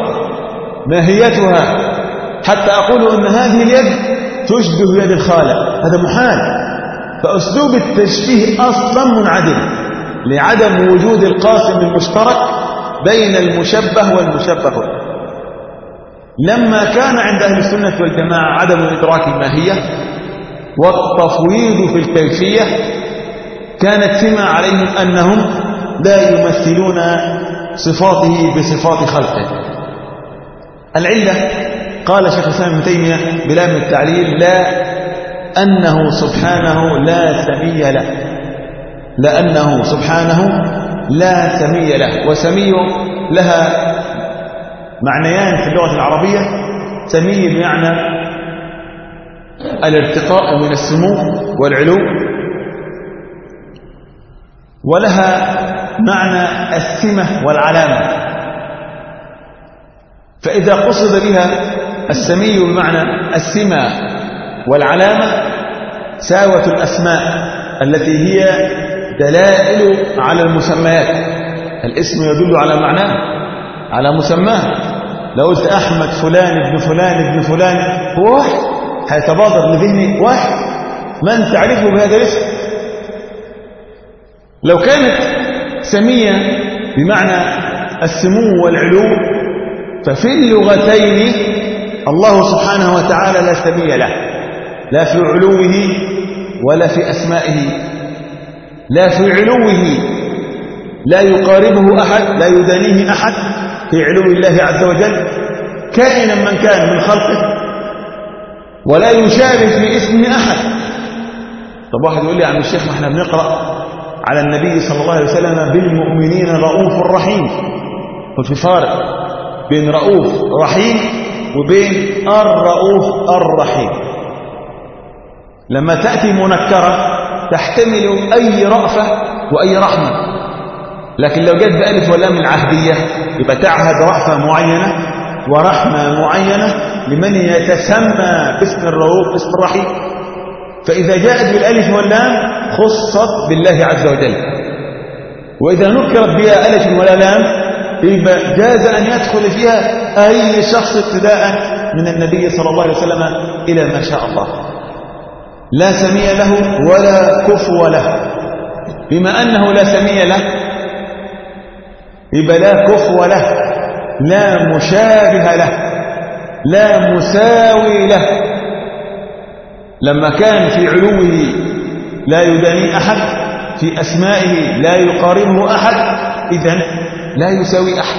A: ماهيتها حتى أقول أن هذه اليد تشبه يد الخالق، هذا محال. فأسلوب التشبيه أصلا منعدم لعدم وجود القاسم المشترك بين المشبه والمشبه. لما كان عند أهل السنة والجماعة عدم إدراك الماهية والتفويض في الكيفية، كانت سمة عليهم أنهم لا يمثلون صفاته بصفات خلقه. العلة قال شيخ الإسلام ابن تيمية بلام التعليل: لا أنه سبحانه لا سمي له، لأنه سبحانه لا سمي له. وسمي لها معنيان في اللغة العربية: سمي بمعنى الارتقاء من السمو والعلو، ولها معنى السمة والعلامة. فإذا قصد بها السمي بمعنى السمة والعلامة ساوت الأسماء التي هي دلائل على المسميات. الاسم يدل على معناه، على مسماه. لو قلت أحمد فلان ابن فلان ابن فلان، هو واحد، هيتبادر لذهني واحد من تعرفه بهذا الاسم. لو كانت سمية بمعنى السمو والعلو، ففي اللغتين الله سبحانه وتعالى لا سمي له، لا في علوه ولا في أسمائه. لا في علوه لا يقاربه أحد، لا يدانيه أحد في علو الله عز وجل كائنا من كان من خلقه، ولا يشابه في اسم أحد. طب واحد يقول لي: يا عم الشيخ، ما احنا بنقرأ على النبي صلى الله عليه وسلم بالمؤمنين رؤوف رحيم. قلت في فارق بين رؤوف رحيم وبين الرؤوف الرحيم. لما تأتي منكرة تحتمل أي رأفة وأي رحمة، لكن لو جت بألف ولام العهدية يبقى تعهد رأفة معينة ورحمة معينة لمن يتسمى باسم الرؤوف باسم الرحيم. فإذا جاءت بالألف واللام خصت بالله عز وجل، وإذا نكرت بها ألف ولا لام يبقى جاز أن يدخل فيها أي شخص ابتداء من النبي صلى الله عليه وسلم إلى ما شاء الله. لا سمي له ولا كفو له. بما أنه لا سمي له يبقى لا كفو له، لا مشابه له، لا مساوي له. لما كان في علوه لا يداني أحد، في أسمائه لا يقاربه أحد، إذن لا يساوي أحد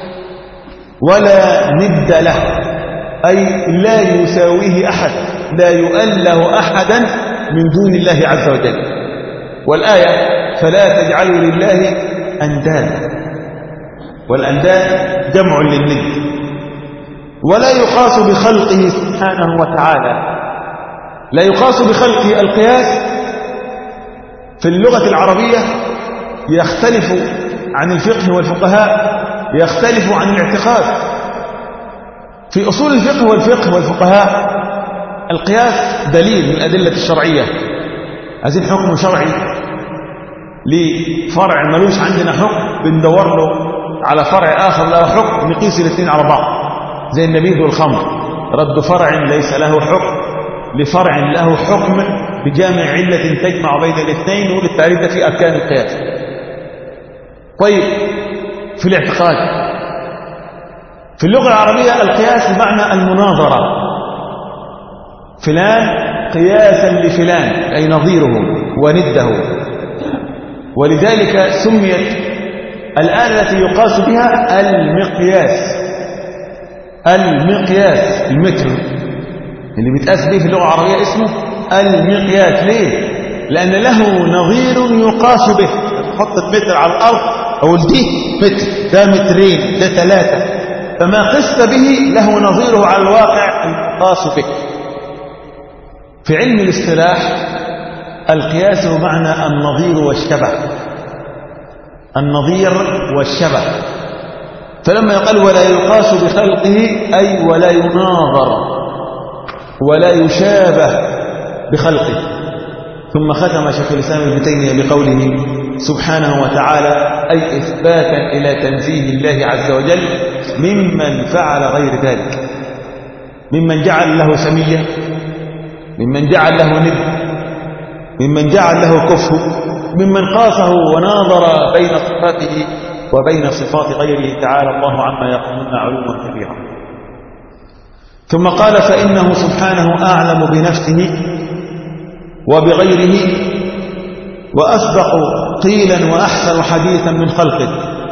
A: ولا ند له، أي لا يساويه أحد، لا يؤله أحدا من دون الله عز وجل. والآية فلا تجعلوا لله أندادا، والأنداد جمع للند. ولا يقاس بخلقه سبحانه وتعالى، لا يقاس بخلقه. القياس في اللغة العربية يختلف عن الفقه والفقهاء، يختلف عن الاعتقاد. في أصول الفقه والفقه والفقهاء القياس دليل من الأدلة الشرعية. عايزين حكم شرعي لفرع ملوش عندنا حكم، بندور له على فرع آخر له حكم، نقيس الاثنين على بعض، زي النبيذ والخمر، رد فرع ليس له حكم لفرع له حكم بجامع علة تجمع بين الاثنين، نقول التعريف ده في أركان القياس. طيب في الاعتقاد في اللغة العربية القياس بمعنى المناظرة، فلان قياسا لفلان أي نظيره ونده، ولذلك سميت الآلة التي يقاس بها المقياس. المقياس المتر اللي بيتقاس به في اللغة العربية اسمه المقياس. ليه؟ لأن له نظير يقاس به. تحط المتر على الأرض أقول دي متر، ده مترين، ده ثلاثة، فما قست به له نظيره على الواقع القاس به. في علم الاصطلاح القياس بمعنى النظير والشبه، النظير والشبه. فلما يقال ولا يقاس بخلقه أي ولا يناظر ولا يشابه بخلقه. ثم ختم شيخ الإسلام ابن تيمية بقوله سبحانه وتعالى، أي إثباتا إلى تنزيه الله عز وجل ممن فعل غير ذلك، ممن جعل له سمية، ممن جعل له ند، ممن جعل له كفر، ممن قاسه وناظر بين صفاته وبين صفات غيره تعالى الله عما يقولون علوا كبيرا. ثم قال فإنه سبحانه أعلم بنفسه وبغيره وأصدق قيلا وأحسن حديثا من خلقه.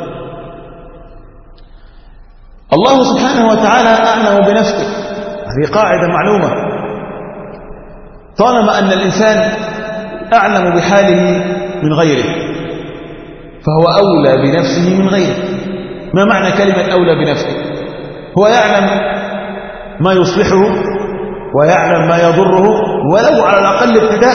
A: الله سبحانه وتعالى أعلم بنفسه، هذه قاعدة معلومة. طالما أن الإنسان أعلم بحاله من غيره فهو أولى بنفسه من غيره. ما معنى كلمة أولى بنفسه؟ هو يعلم ما يصلحه ويعلم ما يضره ولو على الأقل ابتداء،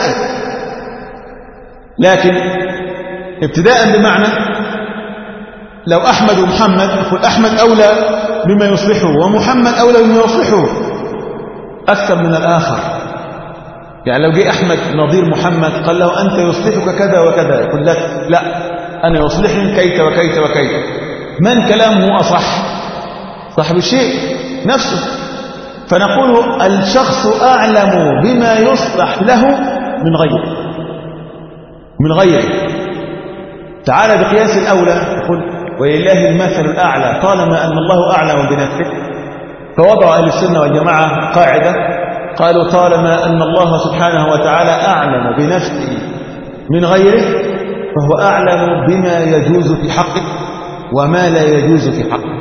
A: لكن ابتداء بمعنى لو أحمد ومحمد يقول أحمد أولى بما يصلحه ومحمد أولى بما يصلحه أكثر من الآخر. يعني لو جاء أحمد نظير محمد قال له أنت يصلحك كذا وكذا، يقول لك لا أنا يصلحني كيت وكيت وكيت. من كلامه أصح؟ صاحب الشيء نفسه. فنقول الشخص أعلم بما يصلح له من غيره من غيره تعالى بقياس الأولى يقول ولله المثل الأعلى. طالما أن الله أعلم بنفسه فوضع أهل السنة والجماعة قاعدة، قالوا طالما أن الله سبحانه وتعالى أعلم بنفسه من غيره فهو أعلم بما يجوز في حقه وما لا يجوز في حقه.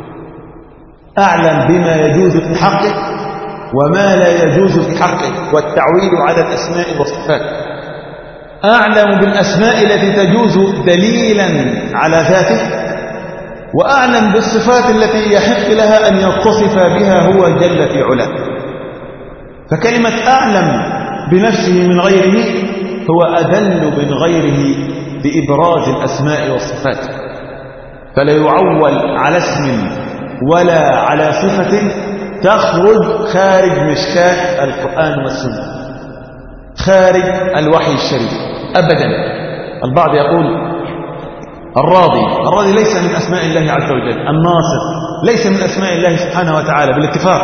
A: أعلم بما يجوز في حقه وما لا يجوز في حقه، والتعويل على الأسماء والصفات. أعلم بالأسماء التي تجوز دليلا على ذاته، وأعلم بالصفات التي يحق لها أن يتصف بها هو جل في علاه. فكلمة أعلم بنفسه من غيره هو أدل من غيره بإبراز الأسماء والصفات، فلا يعول على اسم ولا على صفة تخرج خارج مشكاة القرآن والسنة، خارج الوحي الشريف أبدا. البعض يقول الراضي، الراضي ليس من أسماء الله عز وجل. الناصر ليس من أسماء الله سبحانه وتعالى بالاتفاق.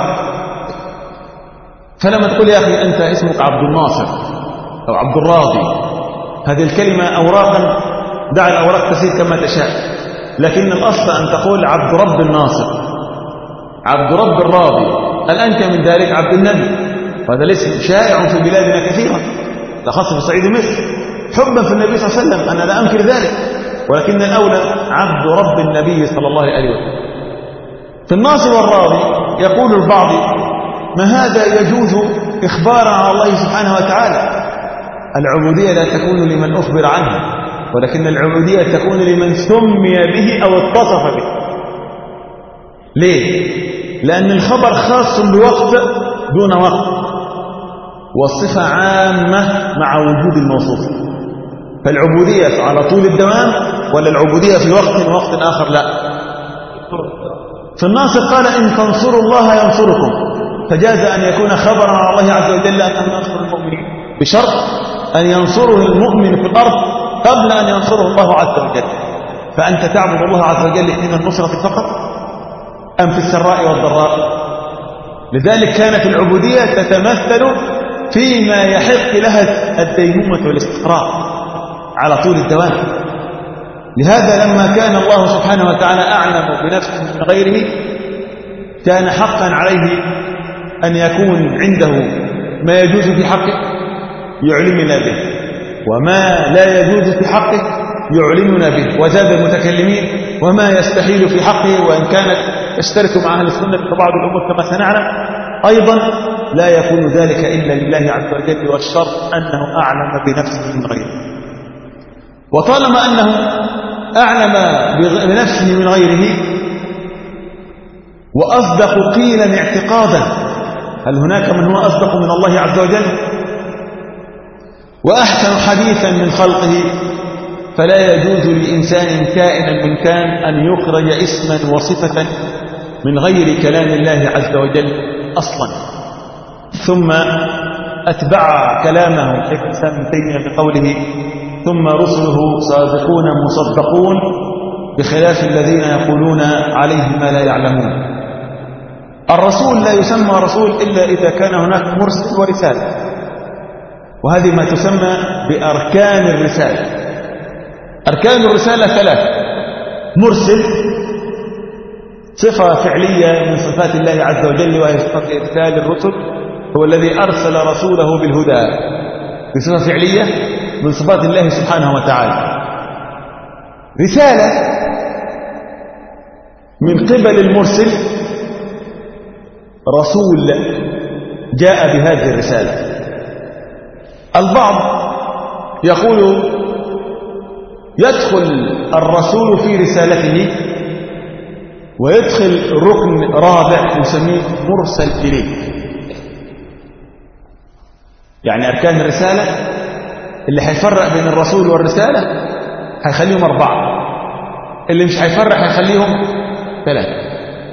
A: فلما تقول يا أخي أنت اسمك عبد الناصر أو عبد الراضي، هذه الكلمة أوراقا، دع الأوراق تسير كما تشاء، لكن الأصل أن تقول عبد رب الناصر، عبد رب الراضي، الأنكى من ذلك عبد النبي، وهذا الاسم شائع في بلادنا كثيرا. خاصة في صعيد مصر، حبا في النبي صلى الله عليه وسلم، أنا لا أنكر ذلك، ولكن الأولى عبد رب النبي صلى الله عليه وسلم. في الناصر والراضي يقول البعض: ما هذا يجوز إخبارا على الله سبحانه وتعالى؟ العبودية لا تكون لمن أخبر عنه، ولكن العبودية تكون لمن سمي به أو اتصف به. ليه؟ لأن الخبر خاص بوقت دون وقت، والصفة عامة مع وجود الموصوف. فالعبودية على طول الدوام، ولا العبودية في وقت ووقت آخر؟ لا. في الناصر قال: إن تنصروا الله ينصركم، فجاز أن يكون خبرا على الله عز وجل أنه ينصر المؤمنين، بشرط أن ينصره المؤمن في الأرض قبل أن ينصره الله عز وجل. فأنت تعبد الله عز وجل حين النصرة فقط أم في السراء والضراء؟ لذلك كانت العبودية تتمثل فيما يحق لها الديمومة والاستقرار على طول الدوام. لهذا لما كان الله سبحانه وتعالى أعلم بنفسه من غيره، كان حقا عليه أن يكون عنده ما يجوز في حقه يعلمنا به، وما لا يجوز في حقه يعلمنا به. وزاد المتكلمين: وما يستحيل في حقه، وإن كانت تشترك مع أهل السنة في بعض الأمور كما سنعلم، أيضا لا يكون ذلك إلا لله عز وجل، والشرط أنه أعلم بنفسه من غيره. وطالما أنه أعلم بنفسه من غيره وأصدق قيلا اعتقادا، هل هناك من هو أصدق من الله عز وجل؟ وأحسن حديثا من خلقه، فلا يجوز لإنسان كائنا من كان أن يخرج اسما وصفة من غير كلام الله عز وجل أصلا. ثم أتبع كلامه شيخ الإسلام ابن تيمية بقوله: ثم رسله صادقون مصدقون، بخلاف الذين يقولون عليه ما لا يعلمون. الرسول لا يسمى رسول إلا إذا كان هناك مرسل ورسالة، وهذه ما تسمى بأركان الرسالة. أركان الرسالة ثلاثة: مرسل، صفة فعلية من صفات الله عز وجل وهي صفة إرسال الرسل، هو الذي أرسل رسوله بالهدى، بصفة فعلية من صفات الله سبحانه وتعالى. رسالة من قبل المرسل، رسول جاء بهذه الرسالة. البعض يقول يدخل الرسول في رسالته ويدخل ركن رابع نسميه مرسل إليه. يعني أركان الرسالة اللي هيفرق بين الرسول والرسالة هيخليهم أربعة، اللي مش هيفرق هيخليهم ثلاثة.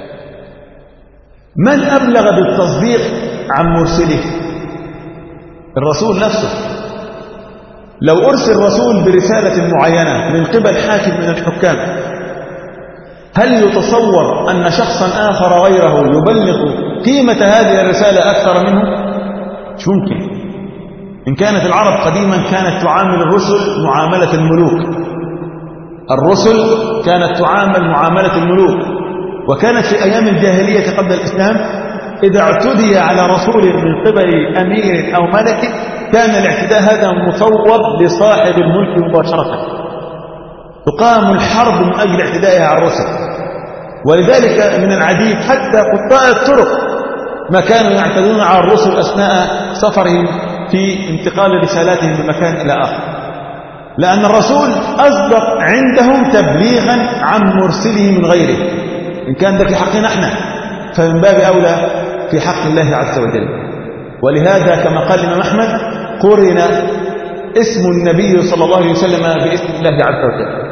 A: من أبلغ بالتصديق عن مرسله؟ الرسول نفسه. لو أرسل رسول برسالة معينة من قبل حاكم من الحكام، هل يتصور أن شخصا آخر غيره يبلغ قيمة هذه الرسالة أكثر منه؟ مش ممكن. إن كانت العرب قديما كانت تعامل الرسل معاملة الملوك، الرسل كانت تعامل معاملة الملوك. وكانت في أيام الجاهلية قبل الإسلام إذا اعتدي على رسول من قبل أمير أو ملك، كان الاعتداء هذا مصوب لصاحب الملك مباشرة، تقام الحرب من أجل اعتدائها على الرسل. ولذلك من العجيب حتى قطاع الطرق ما كانوا يعتدون على الرسل أثناء سفرهم في انتقال رسالاتهم من مكان إلى آخر، لأن الرسول أصدق عندهم تبليغا عن مرسله من غيره. إن كان ده في حقنا احنا، فمن باب أولى في حق الله عز وجل. ولهذا كما قال الإمام أحمد: قرن اسم النبي صلى الله عليه وسلم باسم الله عز وجل.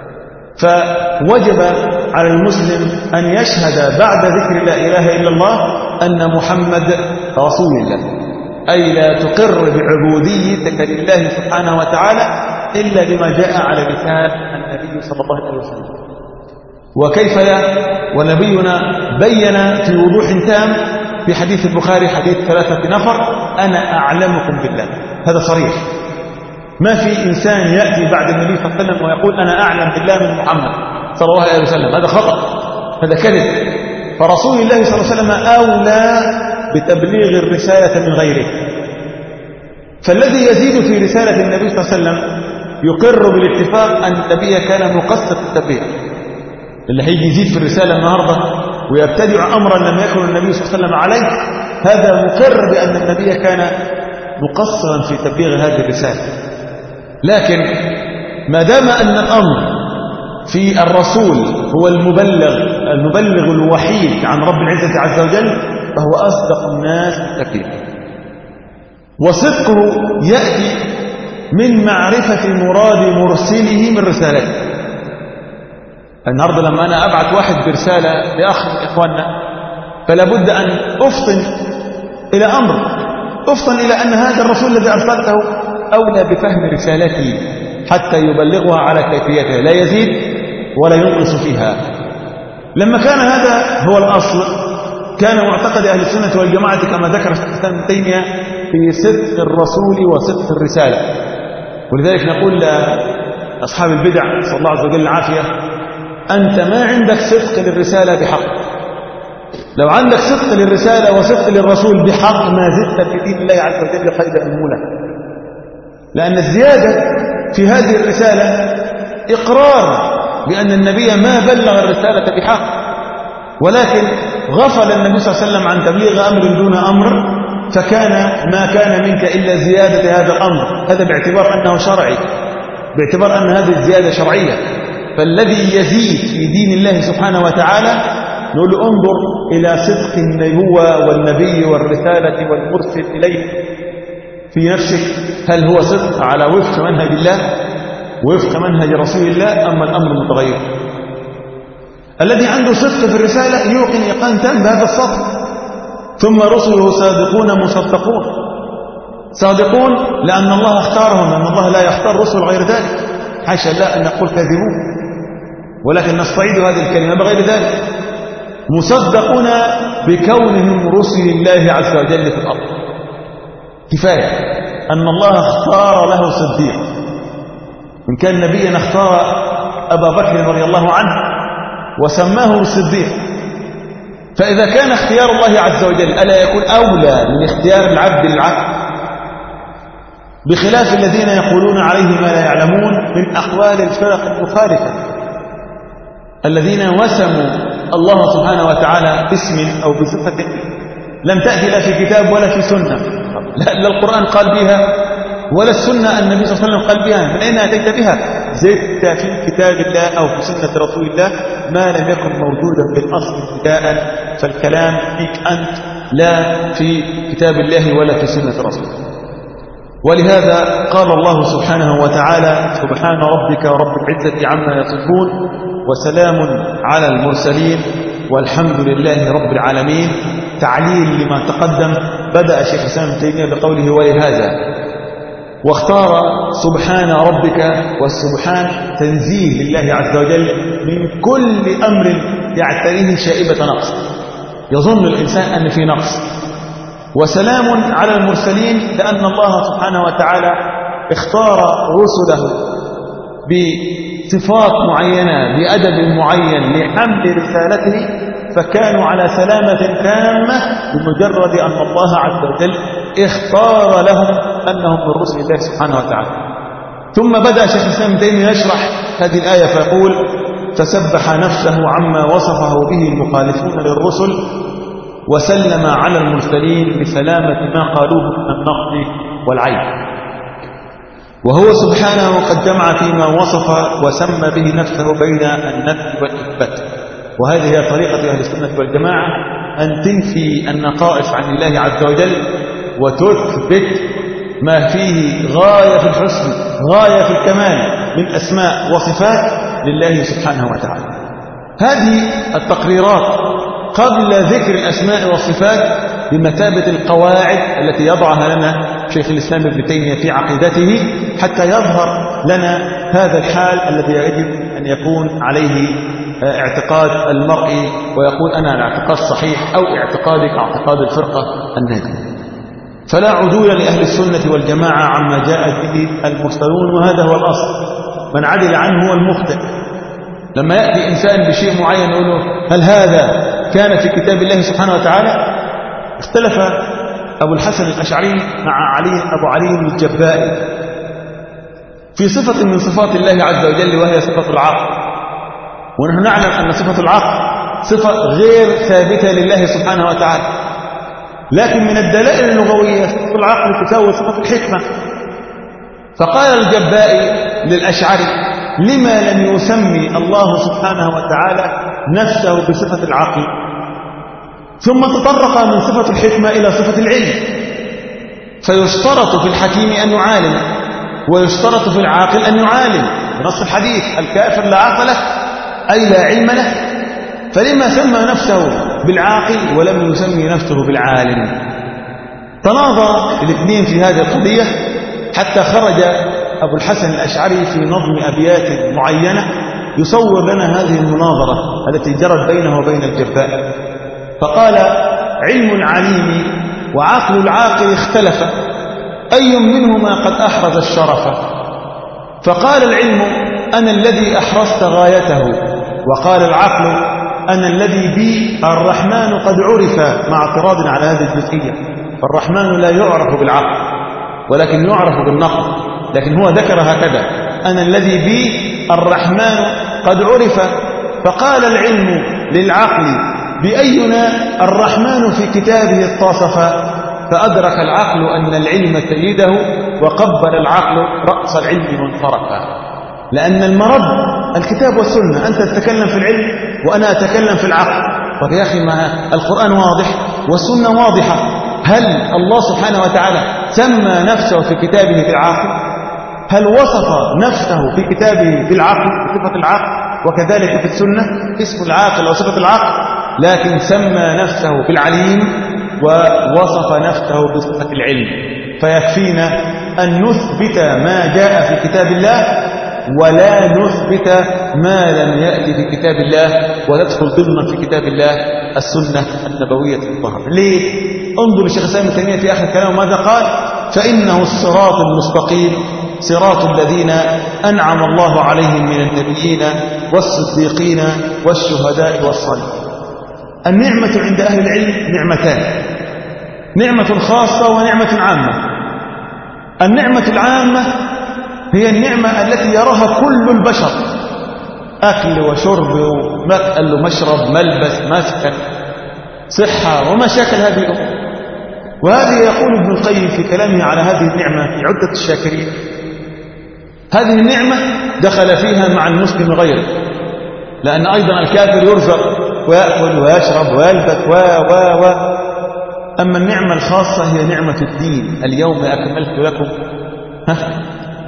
A: فوجب على المسلم أن يشهد بعد ذكر لا إله إلا الله أن محمد رسول الله، أي لا تقر بعبوديتك لله سبحانه وتعالى إلا بما جاء على لسان النبي صلى الله عليه وسلم. وكيف لا؟ ونبينا بين في وضوح تام في حديث البخاري حديث ثلاثة نفر: أنا أعلمكم بالله. هذا صريح، ما في إنسان يأتي بعد النبي صلى الله عليه وسلم ويقول أنا أعلم بالله من محمد صلى الله عليه وسلم. هذا خطأ، هذا كذب. فرسول الله صلى الله عليه وسلم أولى بتبليغ الرسالة من غيره. فالذي يزيد في رسالة النبي صلى الله عليه وسلم يقر بالاتفاق أن النبي كان مقصر في التبليغ. اللي هيجي يزيد في الرسالة النهاردة ويبتدع أمرا لم يكن النبي صلى الله عليه وسلم عليه، هذا مقر بأن النبي كان مقصرا في تبليغ هذه الرسالة. لكن ما دام أن الأمر في الرسول هو المبلغ المبلغ الوحيد عن رب العزة عز وجل، فهو أصدق الناس بالتبليغ، وصدقه يأتي من معرفة مراد مرسله من رسالته. النهاردة لما أنا أبعث واحد برسالة لأخ من إخواننا، فلا بد أن أفطن إلى أمر، أفطن إلى أن هذا الرسول الذي أرسلته أولى بفهم رسالتي حتى يبلغها على كيفيتها، لا يزيد ولا ينقص فيها. لما كان هذا هو الأصل، كان معتقد أهل السنة والجماعة كما ذكر شيخ الإسلام ابن تيمية في صدق الرسول وصدق الرسالة. ولذلك نقول لأصحاب البدع صلى الله عز وجل العافية: أنت ما عندك صدق للرسالة بحق. لو عندك صدق للرسالة وصدق للرسول بحق ما زدت في دين الله عز وجل قيد أنمولة، لأن الزيادة في هذه الرسالة إقرار بأن النبي ما بلغ الرسالة بحق، ولكن غفل النبي صلى الله عليه وسلم عن تبليغ أمر دون أمر، فكان ما كان منك إلا زيادة هذا الأمر. هذا باعتبار أنه شرعي، باعتبار أن هذه الزيادة شرعية. فالذي يزيد في دين الله سبحانه وتعالى نقول انظر إلى صدق النبوة والنبي والرسالة والمرسل إليه في نفسك، هل هو صدق على وفق منهج الله وفق منهج رسول الله، أما الأمر متغير. الذي عنده صدق في الرسالة يوقن يقان تام بهذا الصدق. ثم رسله صادقون مصدقون. صادقون لأن الله اختارهم، لأن الله لا يختار رسل غير ذلك، حاشا لا أن نقول كاذبون، ولكن نستعيد هذه الكلمة بغير ذلك. مصدقون بكونهم رسل الله عز وجل في الأرض. كفاية أن الله اختار له صديق. إن كان نبيا اختار أبا بكر رضي الله عنه وسماه الصديق، فإذا كان اختيار الله عز وجل ألا يكون أولى من اختيار العبد للعبد؟ بخلاف الذين يقولون عليه ما لا يعلمون من أقوال الفرق المخالفة، الذين وسموا الله سبحانه وتعالى باسم أو بصفة لم تأتي لا في كتاب ولا في سنة، لا القرآن قال بها ولا السنة النبي صلى الله عليه وسلم قال بها. من أين أتيت بها؟ زدت في كتاب الله أو في سنة رسول الله ما لم يكن موجودا بالأصل ابتداء، فالكلام فيك أنت لا في كتاب الله ولا في سنة رسوله. ولهذا قال الله سبحانه وتعالى: سبحان ربك رب العزة عما يصفون وسلام على المرسلين والحمد لله رب العالمين. تعليل لما تقدم. بدأ شيخ الإسلام ابن تيمية بقوله ولهذا، واختار سبحان ربك، والسبحان تنزيه لله عز وجل من كل أمر يعتريه شائبة نقص، يظن الإنسان أن في نقص. وسلام على المرسلين لأن الله سبحانه وتعالى اختار رسله بصفات معينة بأدب معين لحمل رسالته، فكانوا على سلامة تامة بمجرد أن الله عز وجل اختار لهم أنهم من رسل الله سبحانه وتعالى. ثم بدأ شيخ الإسلام ابن تيمية يشرح هذه الآية فيقول: فسبح نفسه عما وصفه به المخالفون للرسل وسلم على المرسلين بسلامة ما قالوه من النقد والعيب. وهو سبحانه قد جمع فيما وصف وسمى به نفسه بين النفي والإثبات. وهذه هي طريقة أهل السنة والجماعة، أن تنفي النقائص عن الله عز وجل وتثبت ما فيه غاية في الحسن غاية في الكمال من أسماء وصفات لله سبحانه وتعالى. هذه التقريرات قبل ذكر الأسماء والصفات بمثابة القواعد التي يضعها لنا شيخ الإسلام ابن تيمية في عقيدته حتى يظهر لنا هذا الحال الذي يجب أن يكون عليه اعتقاد المرء ويقول أنا الاعتقاد صحيح أو اعتقادك اعتقاد الفرقة الناجية. فلا عدول لأهل السنة والجماعة عما جاءت به المرسلون، وهذا هو الأصل. من عدل عنه هو المخطئ. لما يأتي إنسان بشيء معين يقول له هل هذا كان في كتاب الله سبحانه وتعالى؟ اختلف أبو الحسن الأشعري مع علي أبو علي الجبائي في صفة من صفات الله عز وجل، وهي صفة العقل. ونحن نعلم أن صفة العقل صفة غير ثابتة لله سبحانه وتعالى، لكن من الدلائل اللغوية صفة العقل تساوي صفة الحكمة. فقال الجبائي للأشعري: لما لم يسمي الله سبحانه وتعالى نفسه بصفة العقل؟ ثم تطرق من صفة الحكمة إلى صفة العلم. فيشترط في الحكيم أن يعالم، ويشترط في العاقل أن يعالم، بنص الحديث: الكافر لا عقل له أي لا علم له. فلما سمى نفسه بالعاقل ولم يسمي نفسه بالعالم؟ تناظر الاثنين في هذه القضية حتى خرج أبو الحسن الأشعري في نظم أبيات معينة يصور لنا هذه المناظرة التي جرت بينه وبين الجبائي. فقال: علم العليم وعقل العاقل اختلف، أي منهما قد أحرز الشرف؟ فقال العلم: أنا الذي أحرزت غايته. وقال العقل: أنا الذي بي الرحمن قد عرف، مع اعتراض على هذه الجزئية. فالرحمن لا يعرف بالعقل ولكن يعرف بالنقل، لكن هو ذكر هكذا: أنا الذي بي الرحمن قد عرف. فقال العلم للعقل: بأينا الرحمن في كتابه اتصف؟ فأدرك العقل أن العلم سيده، وقبل العقل رأس العلم وانصرفا. لأن المرد الكتاب والسنة، أنت تتكلم في العلم وأنا أتكلم في العقل. طب يا أخي، ما القرآن واضح والسنة واضحة. هل الله سبحانه وتعالى سمى نفسه في كتابه بالعاقل؟ هل وصف نفسه في كتابه بالعقل بصفة العقل؟ وكذلك في السنة اسم العاقل وصفة العقل، لكن سمى نفسه بالعليم ووصف نفسه بصفة العلم. فيكفينا أن نثبت ما جاء في كتاب الله ولا نثبت ما لم يأتي في كتاب الله، وتدخل ضمن في كتاب الله السنة النبوية الطاهرة. ليه؟ انظر لشيخ الإسلام ابن تيمية في آخر كلامه ماذا قال: فإنه الصراط المستقيم صراط الذين أنعم الله عليهم من النبيين والصديقين والشهداء والصالحين. النعمة عند أهل العلم نعمتان: نعمة خاصة ونعمة عامة. النعمة العامة هي النعمة التي يراها كل البشر: أكل وشرب ومأكل ومشرب، ملبس، مسكن، صحة، ومشاكل هذه الأمور. وهذه يقول ابن القيم في كلامه على هذه النعمة في عدة الشاكرين: هذه النعمة دخل فيها مع المسلم غيره، لأن أيضا الكافر يرزق ويأكل ويشرب ويلبس و و و أما النعمة الخاصة هي نعمة الدين: اليوم أكملت لكم ها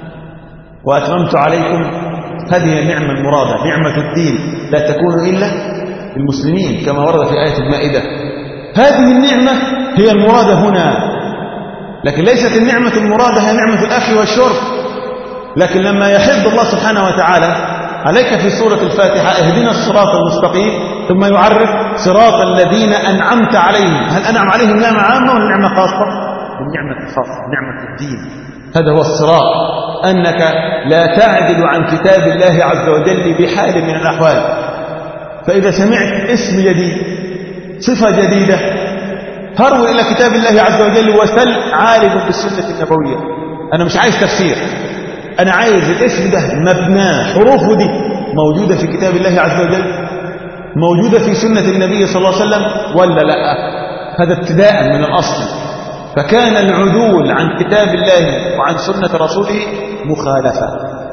A: وأتممت عليكم. هذه النعمة المرادة، نعمة الدين لا تكون إلا للمسلمين كما ورد في آية المائدة. هذه النعمة هي المرادة هنا، لكن ليست النعمة المرادة هي نعمة الأكل والشرب. لكن لما يحض الله سبحانه وتعالى عليك في سورة الفاتحة: اهدنا الصراط المستقيم، ثم يعرف صراط الذين أنعمت عليهم. هل أنعم عليهم نعمة عامة ولا نعمة خاصة؟ النعمة الخاصة، نعمة الدين. هذا هو الصراط، أنك لا تعدل عن كتاب الله عز وجل بحال من الأحوال. فإذا سمعت اسم جديد، صفة جديدة، هرول إلى كتاب الله عز وجل وسل عالم بالسنة النبوية. أنا مش عايز تفسير، أنا عايز الاسم ده مبناه، حروفه دي موجودة في كتاب الله عز وجل، موجودة في سنة النبي صلى الله عليه وسلم ولا لا؟ هذا ابتداء من الأصل. فكان العدول عن كتاب الله وعن سنة رسوله مخالفة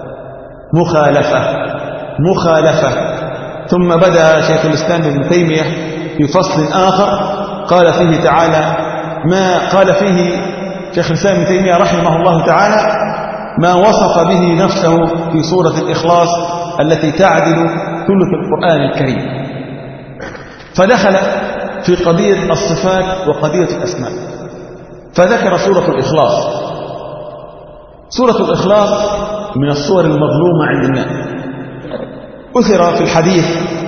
A: مخالفة مخالفة. ثم بدأ شيخ الإسلام ابن تيمية في فصل آخر قال فيه تعالى ما قال فيه شيخ الإسلام ابن تيمية رحمه الله تعالى ما وصف به نفسه في سورة الإخلاص التي تعدل ثلث القرآن الكريم. فدخل في قضية الصفات وقضية الأسماء، فذكر سورة الإخلاص. سورة الإخلاص من الصور المظلومة عند الناس. أثر في الحديث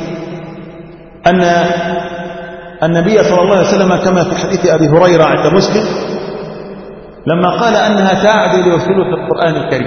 A: أن النبي صلى الله عليه وسلم كما في حديث أبي هريرة عند مسلم لما قال أنها تعدل ثلث القرآن الكريم،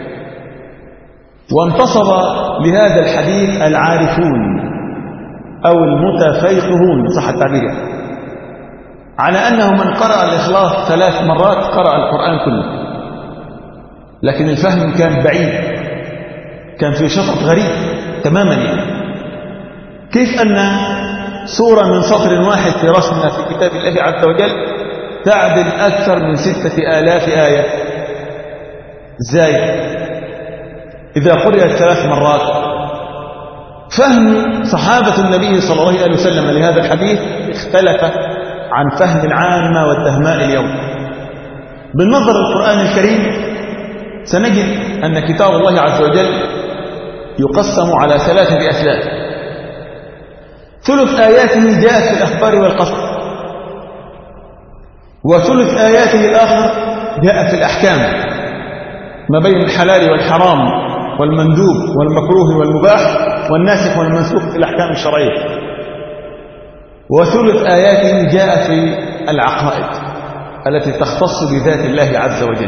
A: وانتصب لهذا الحديث العارفون أو المتفيقهون صح التعبير، على أنه من قرأ الإخلاص ثلاث مرات قرأ القرآن كله، لكن الفهم كان بعيد، كان في شطط غريب تماما. يعني كيف أن سورة من سطر واحد في رسمنا في كتاب الله عز وجل تعدل أكثر من ستة آلاف آية؟ إزاي؟ إذا قرأت ثلاث مرات. فهم صحابة النبي صلى الله عليه وسلم لهذا الحديث اختلف عن فهم العامة والدهماء اليوم. بالنظر للقرآن الكريم سنجد أن كتاب الله عز وجل يقسم على ثلاثة أثلاث. ثلث آياته جاءت في الأخبار والقصص، وثلث آياته الآخر جاء في الأحكام ما بين الحلال والحرام والمندوب والمكروه والمباح والناسخ والمنسوخ في الأحكام الشرعية، وثلث آياته جاء في العقائد التي تختص بذات الله عز وجل.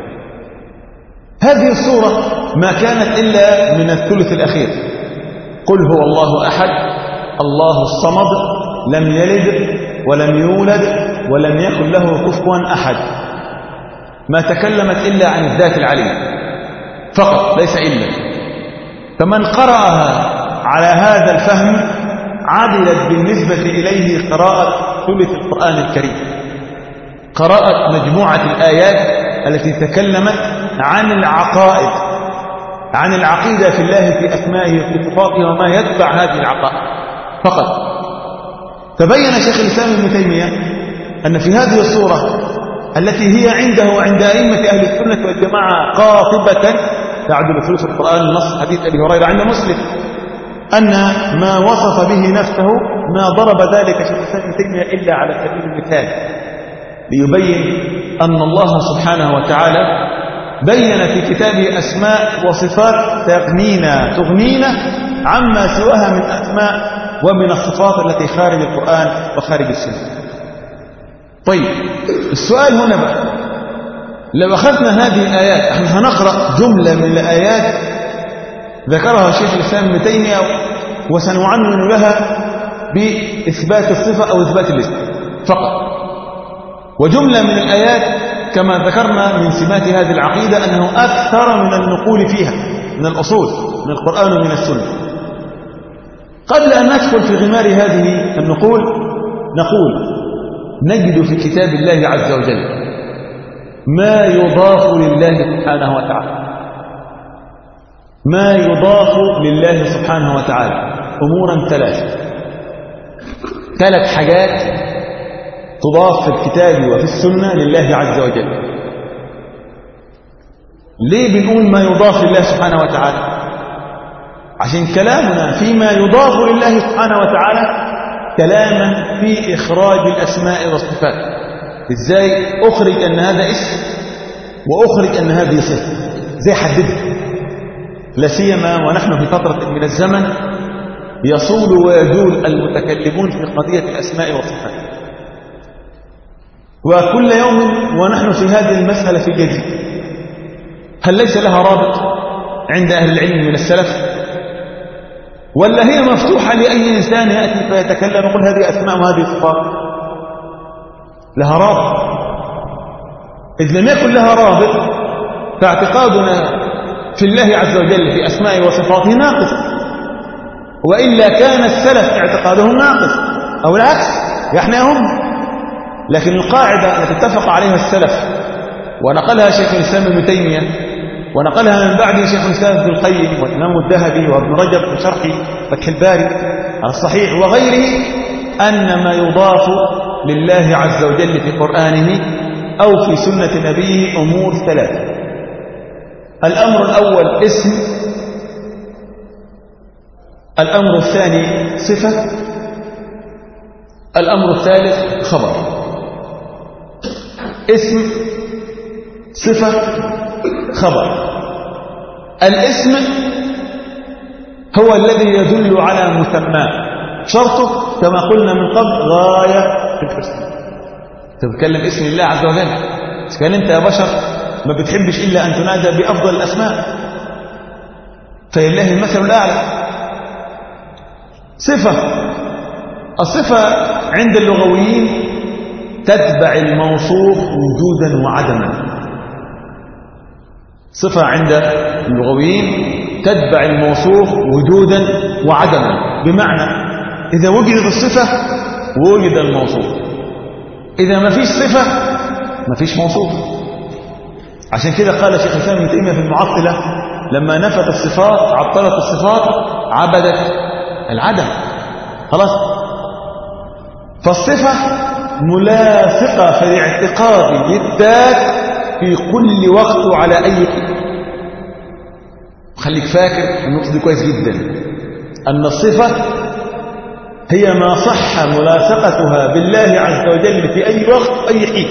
A: هذه السورة ما كانت إلا من الثلث الأخير. قل هو الله أحد الله الصمد لم يلد ولم يولد ولم يكن له كفوا أحد. ما تكلمت إلا عن الذات العلية فقط، ليس إلا. فمن قرأها على هذا الفهم عدلت بالنسبة إليه قراءة ثلث القرآن الكريم، قراءة مجموعة الآيات التي تكلمت عن العقائد، عن العقيدة في الله في أسمائه وفي صفاته وما يتبع هذه العقائد فقط. تبين شيخ الإسلام ابن تيمية أن في هذه الصورة التي هي عنده وعند أئمة أهل السنة والجماعة قاطبة تعدل ثلث القرآن، النص حديث أبي هريرة عند مسلم، أن ما وصف به نفسه ما ضرب ذلك شيخ الإسلام ابن تيمية إلا على سبيل المثال، ليبين أن الله سبحانه وتعالى بين في كتابه أسماء وصفات تغنينا تغنينا عما سواها من أسماء ومن الصفات التي خارج القرآن وخارج السنة. طيب السؤال هنا بقى، لو أخذنا هذه الآيات، احنا هنقرأ جملة من الآيات ذكرها شيخ الإسلام ابن تيمية وسنعنون لها بإثبات الصفة أو إثبات الاسم فقط، وجملة من الآيات كما ذكرنا من سمات هذه العقيدة أنه أكثر من النقول فيها من الأصول من القرآن ومن السنة. قبل أن ندخل في غمار هذه النقول نقول نجد في كتاب الله عز وجل ما يضاف لله سبحانه وتعالى، ما يضاف لله سبحانه وتعالى أمورا ثلاثة، ثلاث حاجات تضاف في الكتاب وفي السنة لله عز وجل. ليه بنقول ما يضاف لله سبحانه وتعالى؟ عشان كلامنا فيما يضاف لله سبحانه وتعالى كلاما في إخراج الأسماء والصفات. إزاي أخرج أن هذا اسم وأخرج أن هذه صفة؟ زي حددها، لا سيما ونحن في فترة من الزمن يصول ويجول المتكلمون في قضية الأسماء والصفات، وكل يوم ونحن في هذه المسألة في جديد. هل ليس لها رابط عند أهل العلم من السلف، ولا هي مفتوحة لأي إنسان يأتي فيتكلم ويقول هذه أسماء وهذه صفات؟ لها رابط. إذ لم يكن لها رابط فاعتقادنا في الله عز وجل في أسمائه وصفاته ناقص، وإلا كان السلف اعتقادهم ناقص أو العكس يحناهم. لكن القاعدة التي اتفق عليها السلف ونقلها شيخ الإسلام ابن تيمية ونقلها من بعده شيخ الإسلام ابن القيم والإمام الذهبي وابن رجب في شرح فتح الباري على الصحيح وغيره، أن ما يضاف لله عز وجل في قرآنه أو في سنة نبيه أمور ثلاثة. الأمر الأول اسم، الأمر الثاني صفة، الأمر الثالث خبر. اسم، صفة، خبر. الاسم هو الذي يدل على مسمى، شرطه كما قلنا من قبل غاية في الحسن. تتكلم اسم الله عز وجل، كان انت يا بشر ما بتحبش إلا أن تنادى بأفضل الأسماء، فلله المثل الأعلى. صفة، الصفة عند اللغويين تتبع الموصوف وجودا وعدما. صفة عند اللغويين تتبع الموصوف وجودا وعدما، بمعنى إذا وجدت الصفة وجد الموصوف، إذا ما فيش صفة ما فيش موصوف. عشان كده قال شيخ الإسلام ابن تيمية في المعطلة لما نفت الصفات عطلت الصفات عبدت العدم. خلاص. فالصفة ملاصقة في الاعتقاد للذات في كل وقت وعلى أي حين. خليك فاكر النقطة دي كويس جدا، أن الصفة هي ما صح ملاصقتها بالله عز وجل في أي وقت أي حين.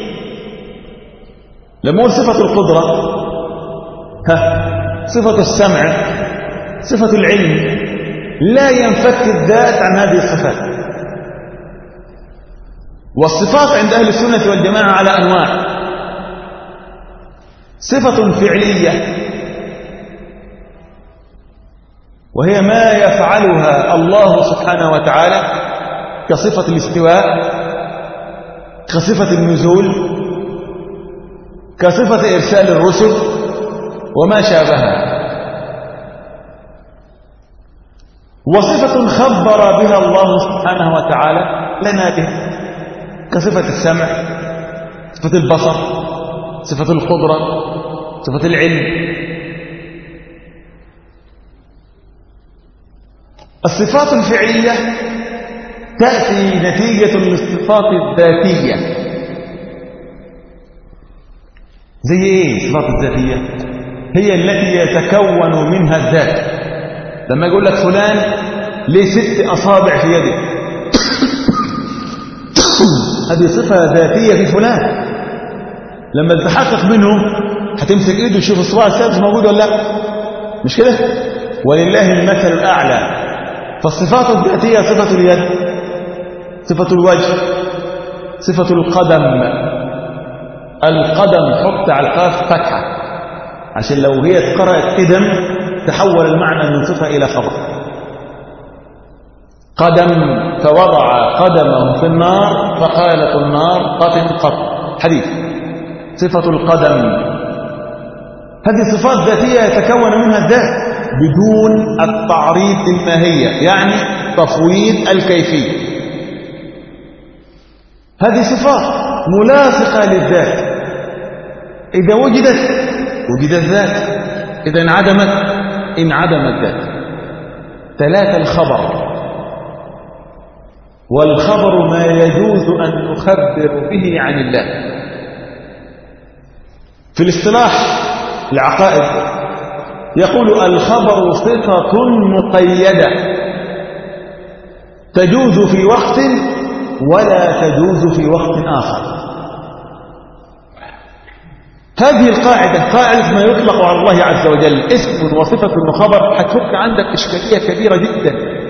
A: لما هو صفة القدرة، ها صفة السمع، صفة العلم، لا ينفك الذات عن هذه الصفات. والصفات عند أهل السنة والجماعة على أنواع: صفة فعلية وهي ما يفعلها الله سبحانه وتعالى كصفة الاستواء، كصفة النزول، كصفة إرسال الرسل وما شابهها. وصفة خبر بها الله سبحانه وتعالى لنا بها كصفة السمع، صفة البصر، صفة القدرة، صفة العلم. الصفات الفعلية تأتي نتيجة للصفات الذاتية. زي ايه الصفات الذاتية؟ هي التي يتكون منها الذات. لما يقول لك فلان ليه ست أصابع في يده، هذه صفة ذاتية في فلان. لما تتحقق منه هتمسك ايده وتشوف الصباع السادس موجود ولا لا، مش كده؟ ولله المثل الأعلى. فالصفات الذاتية صفة اليد، صفة الوجه، صفة القدم. القدم حط على القاف فتحة عشان لو هي اتقرأت قدم تحول المعنى من صفة إلى خبر. قدم، فوضع قدمه في النار فقالت النار قط قط، حديث. صفة القدم هذه صفات ذاتية يتكون منها الذات بدون التعريض الماهية، يعني تفويض الكيفية. هذه صفات ملاصقة للذات، إذا وجدت وجد الذات، إذا انعدمت انعدم الذات. ثلاثة الخبر، والخبر ما يجوز أن نخبر به عن الله. في الاصطلاح العقائد يقول الخبر صفة مقيدة تجوز في وقت ولا تجوز في وقت آخر. هذه القاعدة قاعدة ما يطلق على الله عز وجل اسم وصفة وخبر هتفك عندك إشكالية كبيرة جدا،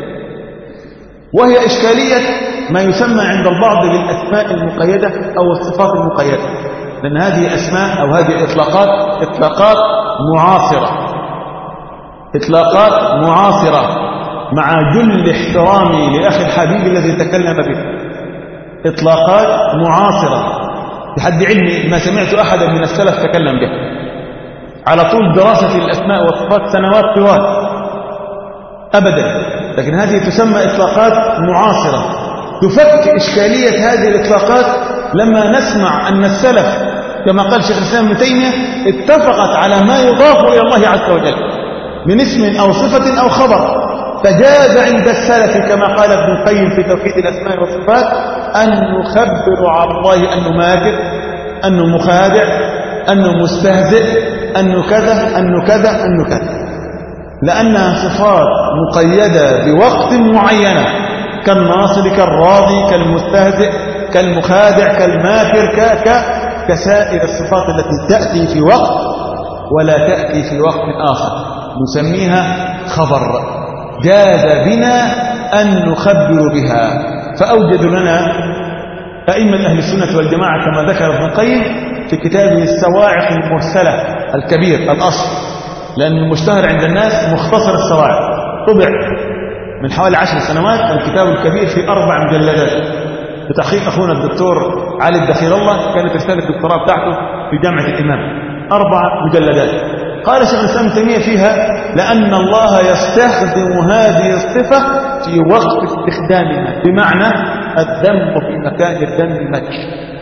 A: وهي إشكالية ما يسمى عند البعض بالأسماء المقيدة أو الصفات المقيدة، لأن هذه أسماء أو هذه إطلاقات إطلاقات معاصرة إطلاقات معاصرة مع جل احترامي لأخي الحبيب الذي تكلم به. إطلاقات معاصرة بحد علمي ما سمعت أحدا من السلف تكلم به على طول دراسة الأسماء والصفات سنوات طوال أبدا. لكن هذه تسمى إطلاقات معاصرة تفك إشكالية هذه الإطلاقات لما نسمع أن السلف كما قال شيخ الإسلام ابن تيمية اتفقت على ما يضاف إلى الله عز وجل من اسم أو صفة أو خبر. فجاز عند السلف كما قال ابن القيم في توحيد الأسماء والصفات أن نخبر عن الله أنه ماكر، أنه مخادع، أنه مستهزئ، أنه كذا أنه كذا أنه كذا، لأنها صفات مقيدة بوقت معينة كالناصر كالراضي كالمستهزئ كالمخادع كالماكر ك ك كسائر الصفات التي تأتي في وقت ولا تأتي في وقت آخر نسميها خبر. جاز بنا أن نخبر بها. فأوجد لنا أئمة أهل السنة والجماعة كما ذكر ابن القيم في كتابه الصواعق المرسلة الكبير الأصل، لأن المشتهر عند الناس مختصر الصواعق، طبع من حوالي عشر سنوات الكتاب الكبير في أربع مجلدات بتحقيق أخونا الدكتور علي الدخيل الله، كانت رسالة الدكتوراه بتاعته في جامعة الإمام، أربع مجلدات. قال شيخ الإسلام ابن تيمية فيها: لأن الله يستخدم هذه الصفة في وقت استخدامها، بمعنى الذم في مكان الذم مدح،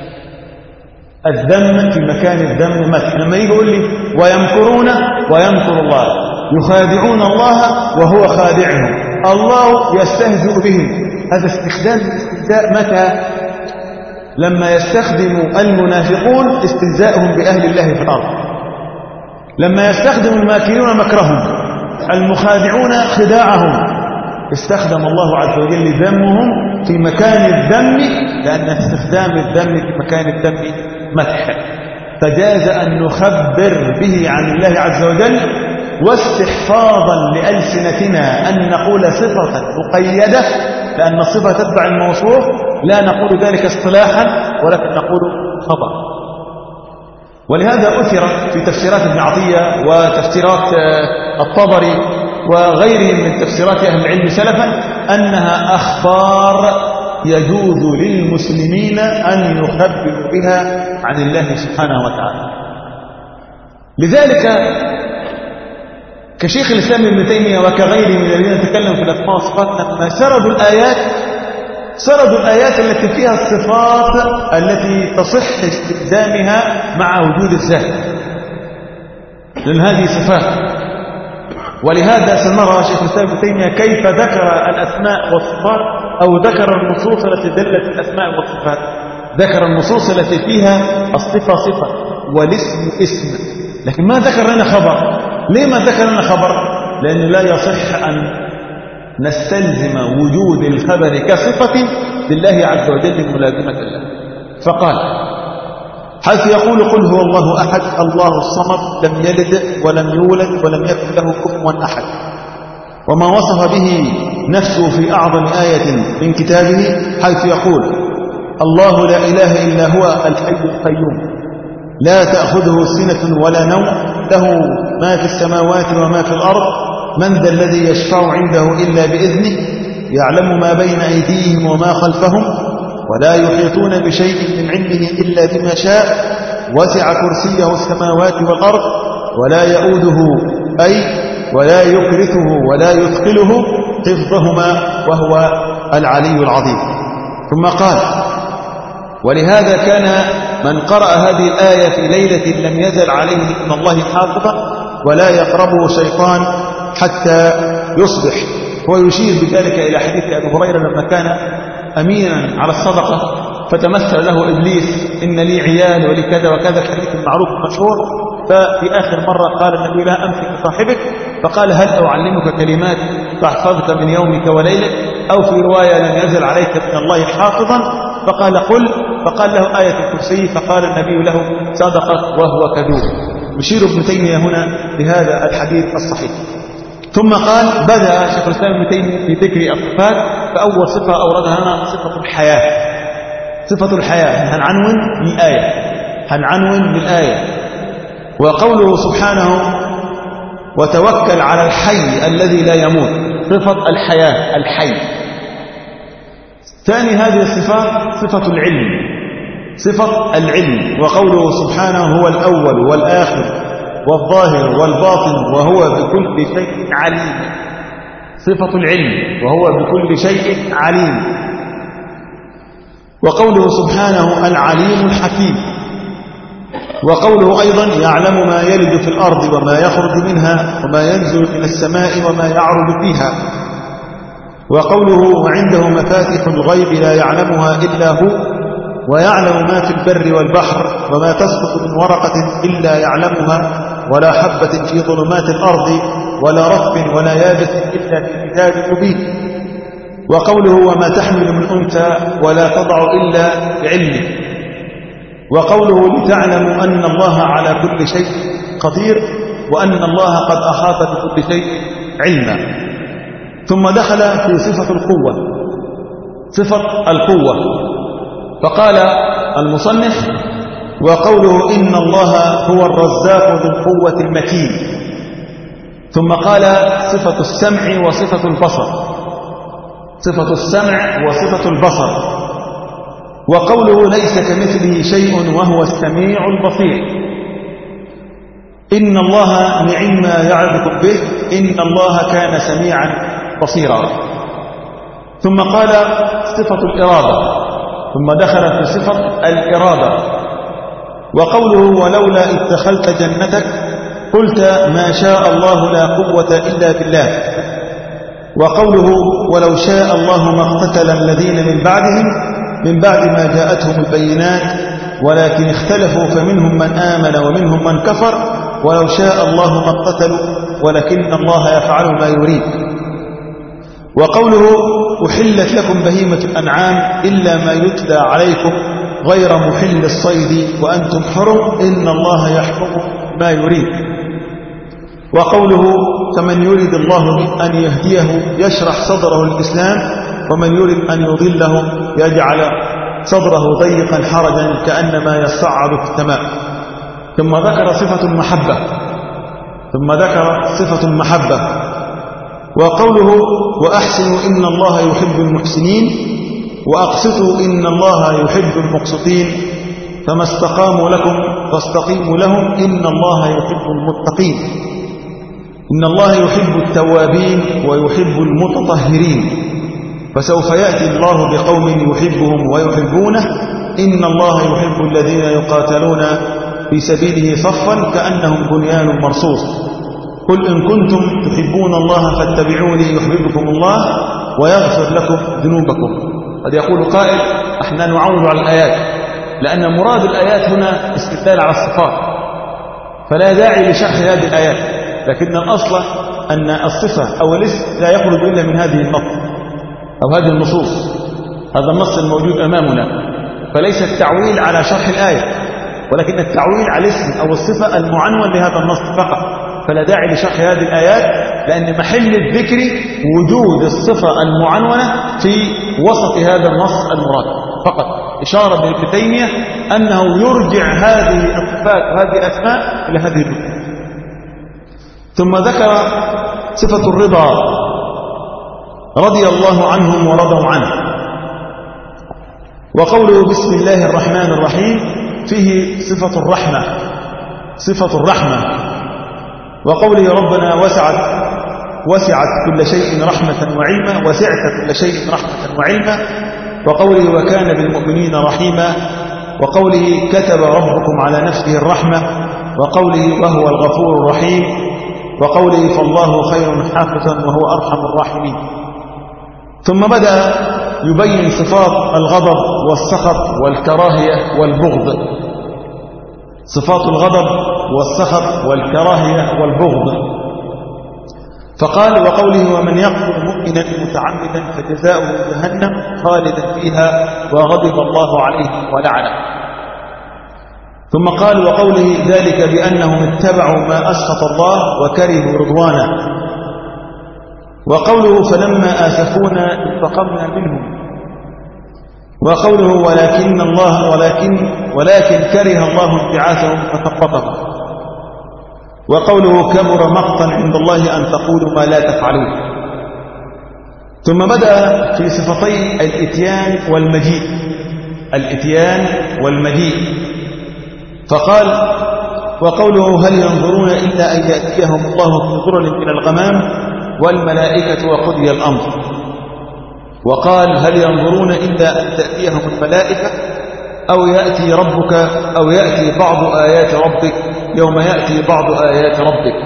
A: الذم في مكان الذم مدح. لما يجي يقول لي ويمكرون ويمكر الله، يخادعون الله وهو خادعهم، الله يستهزئ بهم، هذا استخدام الاستهزاء متى؟ لما يستخدم المنافقون استهزاءهم بأهل الله في الأرض، لما يستخدم الماكرون مكرهم، المخادعون خداعهم، استخدم الله عز وجل ذمهم في مكان الذم، لأن استخدام الذم في مكان الذم مدح، فجاز أن نخبر به عن الله عز وجل، واستحفاظا لألسنتنا أن نقول صفة مقيدة، لأن الصفة تتبع الموصوف، لا نقول ذلك اصطلاحا ولكن نقول خبر. ولهذا أثر في تفسيرات ابن عطية وتفسيرات الطبري وغيرهم من تفسيرات أهل العلم سلفا أنها أخبار يجوز للمسلمين أن يخبروا بها عن الله سبحانه وتعالى. لذلك كشيخ الإسلام ابن تيمية وكغيره من الذين تكلموا في الأسماء والصفات لما سردوا الآيات، سردوا الآيات التي فيها الصفات التي تصح استخدامها مع وجود الذات، لأن هذه صفات. ولهذا سنرى شيخ الإسلام ابن تيمية كيف ذكر الأسماء والصفات، أو ذكر النصوص التي دلت الأسماء والصفات، ذكر النصوص التي فيها الصفة صفة والاسم اسم، لكن ما ذكر لنا خبر. ليه ما ذكر لنا خبر؟ لأنه لا يصح أن نستلزم وجود الخبر كصفة لله عز وجل ملازمة له. فقال حيث يقول قل هو الله أحد الله الصمد لم يلد ولم يولد ولم يكن له كفوا أحد، وما وصف به نفسه في أعظم آية من كتابه حيث يقول الله لا إله إلا هو الحي القيوم لا تأخذه سنة ولا نوم له ما في السماوات وما في الأرض من ذا الذي يشفع عنده إلا بإذنه يعلم ما بين أيديهم وما خلفهم ولا يحيطون بشيء من علمه إلا بما شاء وسع كرسيه السماوات والأرض ولا يؤوده أي ولا يكرثه ولا يثقله حفظهما وهو العلي العظيم. ثم قال ولهذا كان من قرأ هذه الآية في ليلة لم يزل عليه من الله حافظا ولا يقربه شيطان حتى يصبح. هو يشير بذلك إلى حديث أبي هريرة لما كان أمينا على الصدقة فتمثل له إبليس إن لي عيال ولي كذا وكذا، الحديث المعروف المشهور. ففي آخر مرة قال النبي لا أمسك صاحبك، فقال هل أعلمك كلمات تحفظك من يومك وليلك، أو في رواية لن يزل عليك من الله حافظا، فقال قل، فقال له آية الكرسي، فقال النبي له صدقك وهو كذوب. يشير ابن تيمية هنا بهذا الحديث الصحيح. ثم قال بدأ شيخ الإسلام ابن تيمية في ذكر الصفات، فأول صفة أوردها لنا صفة الحياة. صفة الحياة هنعنون بالآية، هنعنون بالآية. وقوله سبحانه وتوكل على الحي الذي لا يموت، صفة الحياة الحي. ثاني هذه الصفات صفة العلم، صفة العلم. وقوله سبحانه هو الأول والآخر والظاهر والباطن وهو بكل شيء عليم، صفة العلم وهو بكل شيء عليم. وقوله سبحانه العليم الحكيم. وقوله أيضا يعلم ما يلج في الأرض وما يخرج منها وما ينزل من السماء وما يعرج فيها. وقوله وعنده مفاتح الغيب لا يعلمها إلا هو ويعلم ما في البر والبحر وما تسقط من ورقة إلا يعلمها ولا حبة في ظلمات الأرض ولا رطب ولا يابس إلا في كتاب مبين. وقوله وما تحمل من أنثى ولا تضع إلا بعلمه. وقوله لتعلموا أن الله على كل شيء قدير وأن الله قد أحاط بكل شيء علما. ثم دخل في صفة القوة، صفة القوة، فقال المصنف وقوله إن الله هو الرزاق ذو القوة المتين. ثم قال صفة السمع وصفة البصر، صفة السمع وصفة البصر. وقوله ليس كمثله شيء وهو السميع البصير. إن الله نعم ما يعظكم به إن الله كان سميعا بصيرا. ثم قال صفة الإرادة، ثم دخل في صفة الإرادة. وقوله ولولا إذ دخلت جنتك قلت ما شاء الله لا قوة إلا بالله. وقوله ولو شاء الله ما اقتتل الذين من بعدهم من بعد ما جاءتهم البينات ولكن اختلفوا فمنهم من آمن ومنهم من كفر ولو شاء الله ما اقتتلوا ولكن الله يفعل ما يريد. وقوله أحلت لكم بهيمة الأنعام إلا ما يتلى عليكم غير محل الصيد وأنتم حرم إن الله يحكم ما يريد. وقوله فمن يريد الله أن يهديه يشرح صدره للإسلام ومن يريد أن يضله يجعل صدره ضيقا حرجا كأنما يصعد في السماء. ثم ذكر صفة المحبة ثم ذكر صفة المحبة وقوله وأحسنوا إن الله يحب المحسنين وأقسطوا إن الله يحب المقسطين فما استقاموا لكم فاستقيموا لهم إن الله يحب المتقين. إن الله يحب التوابين ويحب المتطهرين فسوف يأتي الله بقوم يحبهم ويحبونه إن الله يحب الذين يقاتلون في سبيله صفا كأنهم بنيان مرصوص. قل إن كنتم تحبون الله فاتبعوني يحببكم الله ويغفر لكم ذنوبكم. قد يقول قائل احنا نعول على الآيات لأن مراد الآيات هنا استدلال على الصفات فلا داعي لشرح هذه الآيات، لكن الأصل أن الصفة أو الاسم لا يخرج إلا من هذه النص أو هذه النصوص. هذا النص الموجود أمامنا، فليس التعويل على شرح الآية ولكن التعويل على الاسم أو الصفة المعنون لهذا النص فقط، فلا داعي لشرح هذه الآيات لأن محل الذكر وجود الصفة المعنونة في وسط هذا النص المراد فقط، إشارة من ابن تيمية أنه يرجع هذه الصفات وهذه الأسماء إلى هذه الذكر. ثم ذكر صفة الرضا رضي الله عنهم ورضوا عنه. وقوله بسم الله الرحمن الرحيم فيه صفة الرحمة صفة الرحمة. وقوله ربنا وسعت وسعت كل شيء رحمة وعلما وسعت كل شيء رحمة وعلما. وقوله وكان بالمؤمنين رحيما. وقوله كتب ربكم على نفسه الرحمة. وقوله وهو الغفور الرحيم. وقوله فالله خير حافظا وهو أرحم الراحمين. ثم بدأ يبين صفات الغضب والسخط والكراهية والبغض، صفات الغضب والسخط والكراهية والبغض. فقال وقوله ومن يقتل مؤمنا متعمدا فجزاؤه جهنم خالدا فيها وغضب الله عليه ولعنه. ثم قال وقوله ذلك بأنهم اتبعوا ما أسخط الله وكرهوا رضوانه. وقوله فلما آسفونا انتقمنا منهم. وقوله ولكن الله ولكن ولكن كره الله انبعاثهم فثبطهم. وقوله كبر مقتا عند الله أن تقولوا ما لا تفعلون. ثم بدأ في صفتي الإتيان والمجيء الإتيان والمجيء فقال وقوله هل ينظرون إلا أن يأتيهم الله في ظلل من الغمام والملائكة وقضي الأمر. وقال هل ينظرون إلا أن تأتيهم الملائكة أو يأتي ربك أو يأتي بعض آيات ربك يوم يأتي بعض آيات ربك.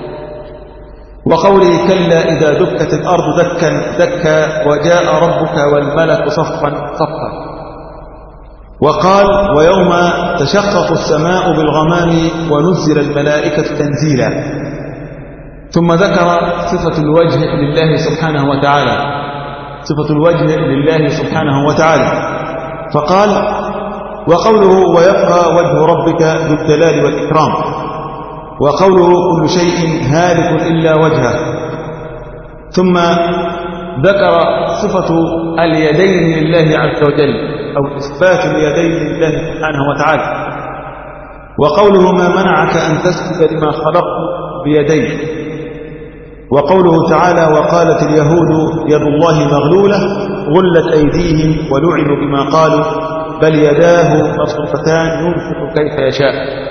A: وقوله كلا إذا دكت الأرض دكا دكا وجاء ربك والملك صفا صفا. وقال ويوم تشقق السماء بالغمام ونزل الملائكة تنزيلا. ثم ذكر صفة الوجه لله سبحانه وتعالى صفة الوجه لله سبحانه وتعالى فقال وقوله ويبقى وجه ربك ذو الجلال والإكرام. وقوله كل شيء هالك إلا وجهه. ثم ذكر صفة اليدين لله عز وجل أو إثبات اليدين لله سبحانه وتعالى. وقوله ما منعك أن تسجد لما خلقت بيديك. وقوله تعالى وقالت اليهود يد الله مغلولة غلت أيديهم ولعنوا بما قالوا
B: بل يداه مبسوطتان ينفق كيف يشاء.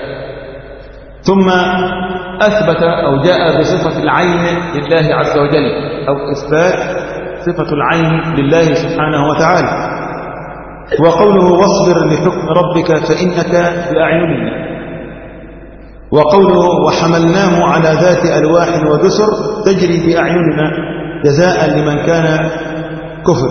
B: ثم أثبت أو جاء بصفة العين لله عز وجل، أو إثبات صفة العين لله سبحانه وتعالى. وقوله واصبر لحكم ربك فإنك بأعيننا. وقوله وحملناه على ذات ألواح ودسر تجري بأعيننا جزاء لمن كان كفر.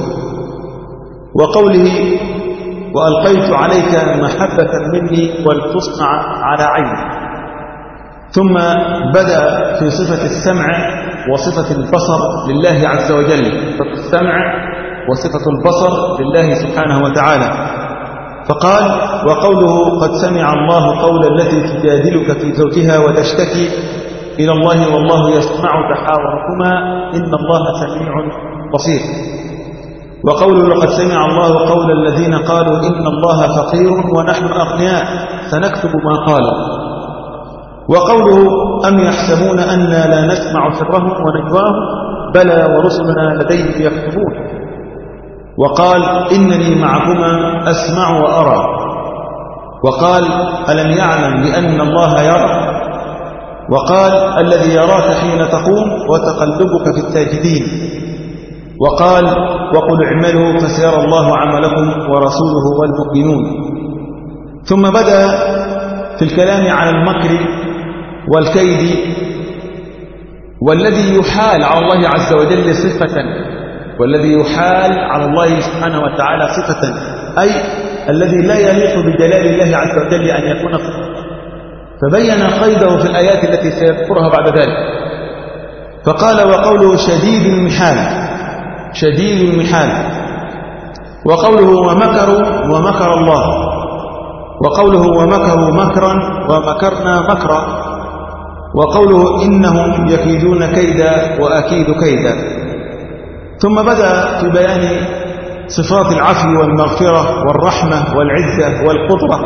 B: وقوله وألقيت عليك محبة مني ولتصنع على عيني. ثم بدأ في صفة السمع وصفة البصر لله عز وجل، صفة السمع وصفة البصر لله سبحانه وتعالى، فقال وقوله قد سمع الله قول التي تجادلك في زوجها وتشتكي إلى الله والله يسمع تحاوركما إن الله سميع بصير. وقوله لقد سمع الله قول الذين قالوا إن الله فقير ونحن أغنياء سنكتب ما قالوا. وقوله أم يحسبون أنا لا نسمع سرهم ونجواهم بلى ورسلنا لديهم يكتبون. وقال إنني معكما أسمع وأرى. وقال ألم يعلم بأن الله يرى. وقال الذي يراك حين تقوم وتقلبك في الساجدين. وقال وقل اعملوا فسيرى الله عملكم ورسوله والمؤمنون. ثم بدأ في الكلام عن المكر والكيد والذي يحال على الله عز وجل صفة، والذي يحال على الله سبحانه وتعالى صفة، أي الذي لا يليق بجلال الله عز وجل أن يكون صفة. فبين قيده في الآيات التي سيذكرها بعد ذلك، فقال وقوله شديد المحال، شديد المحال. وقوله ومكروا ومكر الله. وقوله ومكروا مكرا ومكرنا مكرا. وقوله إنهم يكيدون كيدا وأكيد كيدا. ثم بدأ في بيان صفات العفو والمغفرة والرحمة والعزة والقدرة،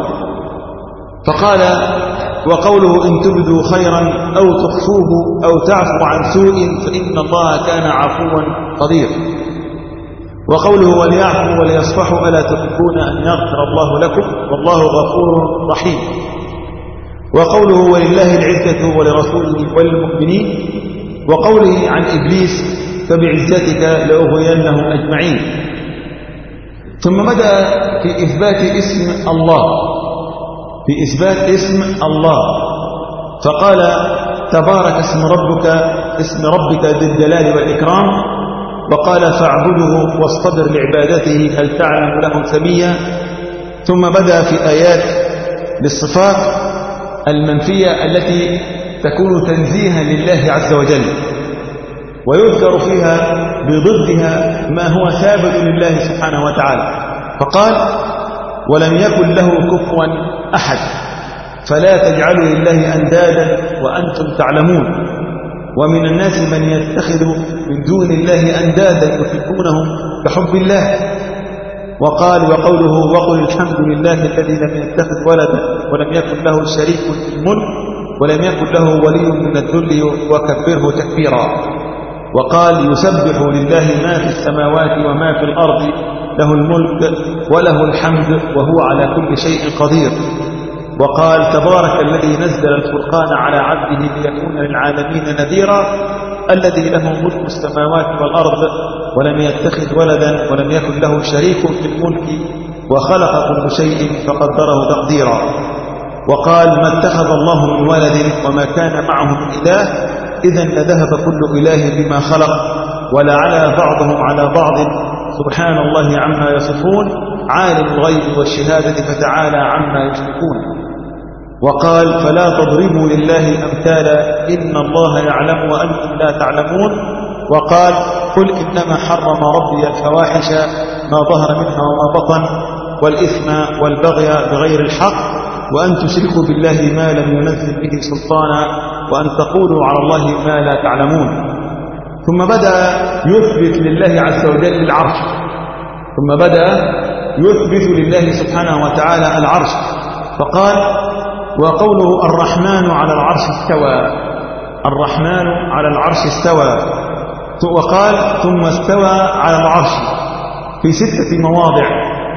B: فقال وقوله إن تبدوا خيرا أو تخفوه أو تعفو عن سوء فإن الله كان عفوا قدير. وقوله وليعفوا وليصفحوا ألا تحبون أن يغفر الله لكم والله غفور رحيم. وقوله ولله العزة ولرسوله وللمؤمنين. وقوله عن إبليس فبعزتك لأغوينهم أجمعين. ثم بدأ في إثبات اسم الله، في إثبات اسم الله، فقال تبارك اسم ربك، اسم ربك ذي الجلال والإكرام. وقال فاعبده واصطبر لعبادته هل تعلم له سميا. ثم بدأ في آيات للصفات المنفية التي تكون تنزيها لله عز وجل، ويذكر فيها بضدها ما هو ثابت لله سبحانه وتعالى، فقال ولم يكن له كفوا أحد فلا تجعلوا لله أندادا وأنتم تعلمون. ومن الناس من يتخذ من دون الله أندادا يحبونهم كحب الله. وقال وقوله وقل الحمد لله الذي لم يتخذ ولدا ولم يكن له شريك في الملك ولم يكن له ولي من الذل وكبره تكبيرا. وقال يسبح لله ما في السماوات وما في الأرض له الملك وله الحمد وهو على كل شيء قدير. وقال تبارك الذي نزل الفرقان على عبده ليكون للعالمين نذيرا الذي له ملك السماوات والأرض ولم يتخذ ولدا ولم يكن له شريك في الملك وخلق كل شيء فقدره تقديرا. وقال ما اتخذ الله من ولد وما كان معه من إله إذا لذهب كل إله بما خلق ولعلى بعضهم على بعض سبحان الله عما يصفون عالم الغيب والشهادة فتعالى عما يشركون. وقال فلا تضربوا لله الأمثال إن الله يعلم وأنتم لا تعلمون. وقال قل إنما حرم ربي الفواحش ما ظهر منها وما بطن والإثم والبغي بغير الحق وأن تشركوا بالله ما لم ينزل به سلطانا وأن تقولوا على الله ما لا تعلمون. ثم بدأ يثبت لله عز وجل العرش، ثم بدأ يثبت لله سبحانه وتعالى العرش، فقال وقوله الرحمن على العرش استوى، الرحمن على العرش استوى. وقال ثم استوى على العرش في ستة مواضع.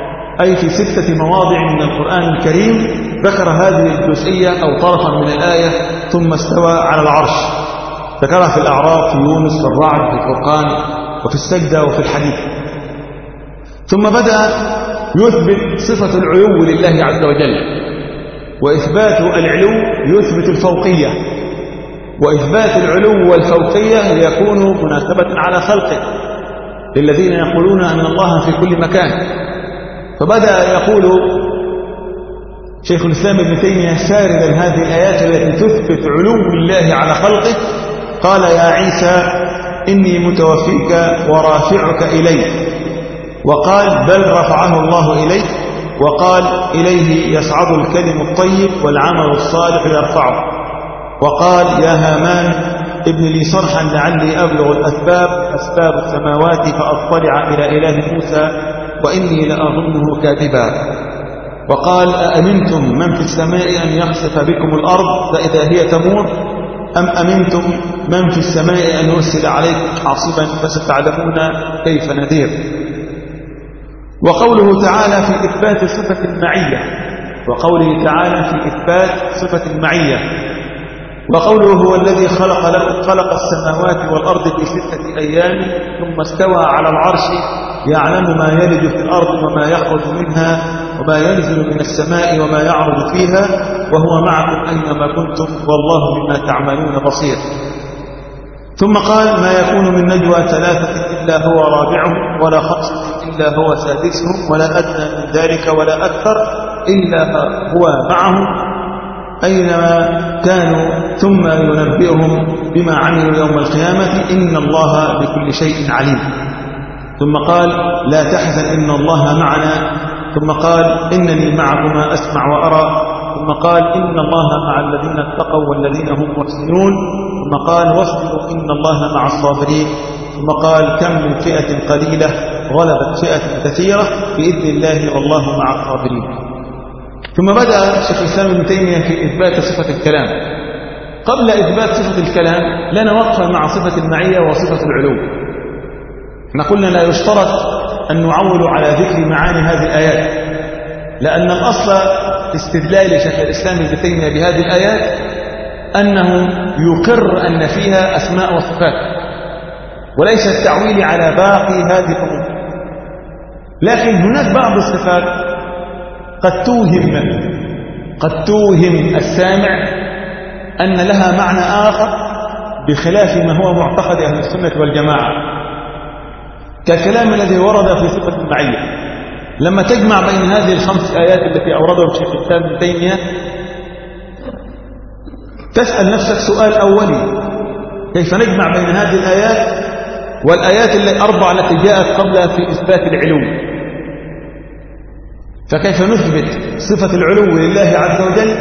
B: أي في ستة مواضع من القرآن الكريم ذكر هذه الجزئية أو طرفا من الآية ثم استوى على العرش. ذكرها في الأعراف، في يونس، في الرعد، في الفرقان، وفي السجدة، وفي الحديث. ثم بدأ يثبت صفة العلو لله عز وجل، وإثبات العلو يثبت الفوقية، وإثبات العلو والفوقية يكون مناسبة على خلقه للذين يقولون أن الله في كل مكان. فبدأ يقول شيخ الإسلام ابن تيمية ساردا هذه الآيات التي تثبت علو الله على خلقه، قال: يا عيسى إني متوفيك ورافعك إلي، وقال: بل رفعه الله إليك، وقال: إليه يصعد الكلم الطيب والعمل الصالح يرفعه، وقال: يا هامان ابن لي صرحا لعلي أبلغ الأسباب أسباب السماوات فأطلع إلى إله موسى وإني لأظنه كاذبا، وقال: أأمنتم من في السماء أن يخسف بكم الأرض فإذا هي تمور، أم أمنتم من في السماء أن يرسل عليكم حاصبا فستعلمون كيف نذير. وقوله تعالى في إثبات صفة المعية، وقوله تعالى في إثبات صفة المعية، وقوله هو الذي خلق لكم خلق السماوات والأرض في ستة أيام ثم استوى على العرش يعلم ما يلج في الأرض وما يخرج منها وما ينزل من السماء وما يعرض فيها وهو معكم أينما كنتم والله بما تعملون بصير. ثم قال: ما يكون من نجوى ثلاثة إلا هو رابعهم ولا خمسة إلا هو سادسهم ولا أدنى من ذلك ولا أكثر إلا هو معهم أينما كانوا ثم ينبئهم بما عملوا يوم القيامة إن الله بكل شيء عليم. ثم قال: لا تحزن إن الله معنا. ثم قال: إنني معكما أسمع وأرى. ثم قال: إن الله مع الذين اتقوا والذين هم محسنون. ثم قال: واصبروا إن الله مع الصابرين. ثم قال: كم من فئة قليلة غلبت فئة كثيرة بإذن الله والله مع الصابرين. ثم بدأ شيخ الإسلام ابن تيمية في إثبات صفة الكلام. قبل إثبات صفة الكلام لنا وقفة مع صفة المعية وصفة العلو. احنا قلنا لا يشترط أن نعول على ذكر معاني هذه الآيات، لأن الأصل في استدلال شيخ الإسلام ابن تيمية بهذه الآيات أنه يقر أن فيها أسماء وصفات، وليس التعويل على باقي هذه الأمور. لكن هناك بعض الصفات قد توهم قد توهم السامع أن لها معنى آخر بخلاف ما هو معتقد أهل السنة والجماعة، كالكلام الذي ورد في صفة المعية. لما تجمع بين هذه الخمس آيات التي أوردها الشيخ الإسلام ابن تيمية تسأل نفسك سؤال أولي: كيف نجمع بين هذه الآيات والآيات الأربع التي جاءت قبلها في إثبات العلو؟ فكيف نثبت صفة العلو لله عز وجل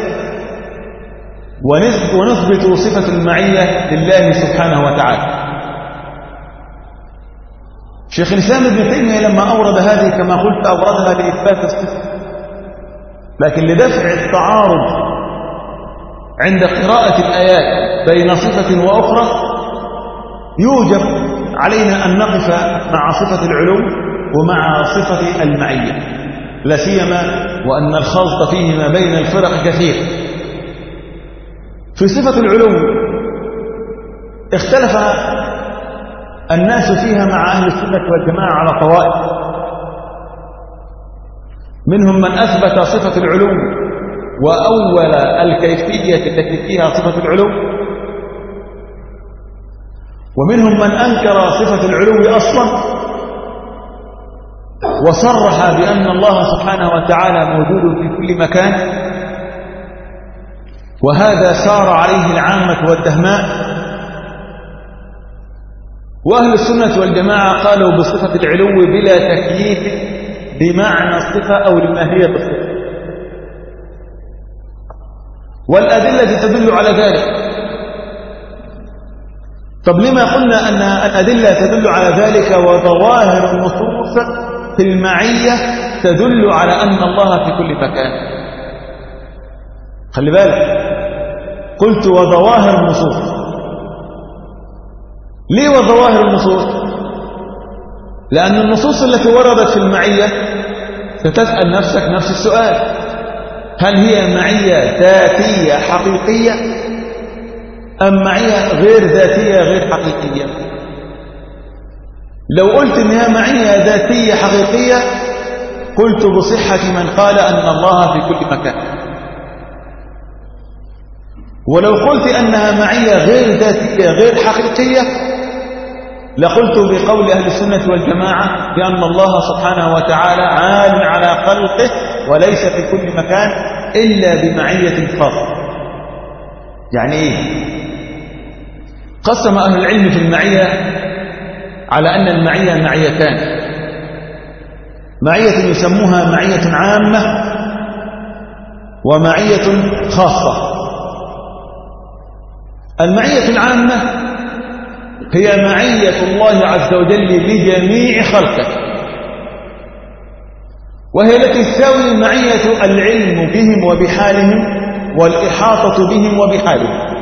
B: ونثبت صفة المعية لله سبحانه وتعالى؟ شيخ الإسلام ابن تيمية لما أورد هذه كما قلت أوردها لإثبات الصفة، لكن لدفع التعارض عند قراءة الآيات بين صفة وأخرى يوجب علينا أن نقف مع صفة العلو ومع صفة المعية، لا سيما وأن الخلط فيهما بين الفرق كثير. في صفة العلو اختلف الناس فيها مع أهل السنة والجماعة على طوائف. منهم من أثبت صفة العلو وأول الكيفية التي فيها صفة العلو، ومنهم من أنكر صفة العلو أصلا وصرح بأن الله سبحانه وتعالى موجود في كل مكان، وهذا سار عليه العامة والدهماء. وأهل السنة والجماعة قالوا بصفة العلو بلا تكييف بمعنى الصفة أو لماهية الصفة، والأدلة تدل على ذلك. طب لما قلنا أن الأدلة تدل على ذلك وظواهر النصوص في المعية تدل على أن الله في كل مكان؟ خلي بالك، قلت وظواهر النصوص. ليه وظواهر النصوص؟ لأن النصوص التي وردت في المعية ستسأل نفسك نفس السؤال: هل هي معية ذاتية حقيقية أم معية غير ذاتية غير حقيقية؟ لو قلت إنها معية ذاتية حقيقية قلت بصحة من قال أن الله في كل مكان، ولو قلت أنها معية غير ذاتية غير حقيقية لقلت بقول أهل السنة والجماعة بأن الله سبحانه وتعالى عال على خلقه وليس في كل مكان إلا بمعية خاصة. يعني إيه؟ قسم أهل العلم في المعية على أن المعية معيتان: معية يسموها معية عامة ومعية خاصة. المعية العامة هي معية الله عز وجل لجميع خلقه، وهي التي تساوي معية العلم بهم وبحالهم والإحاطة بهم وبحالهم.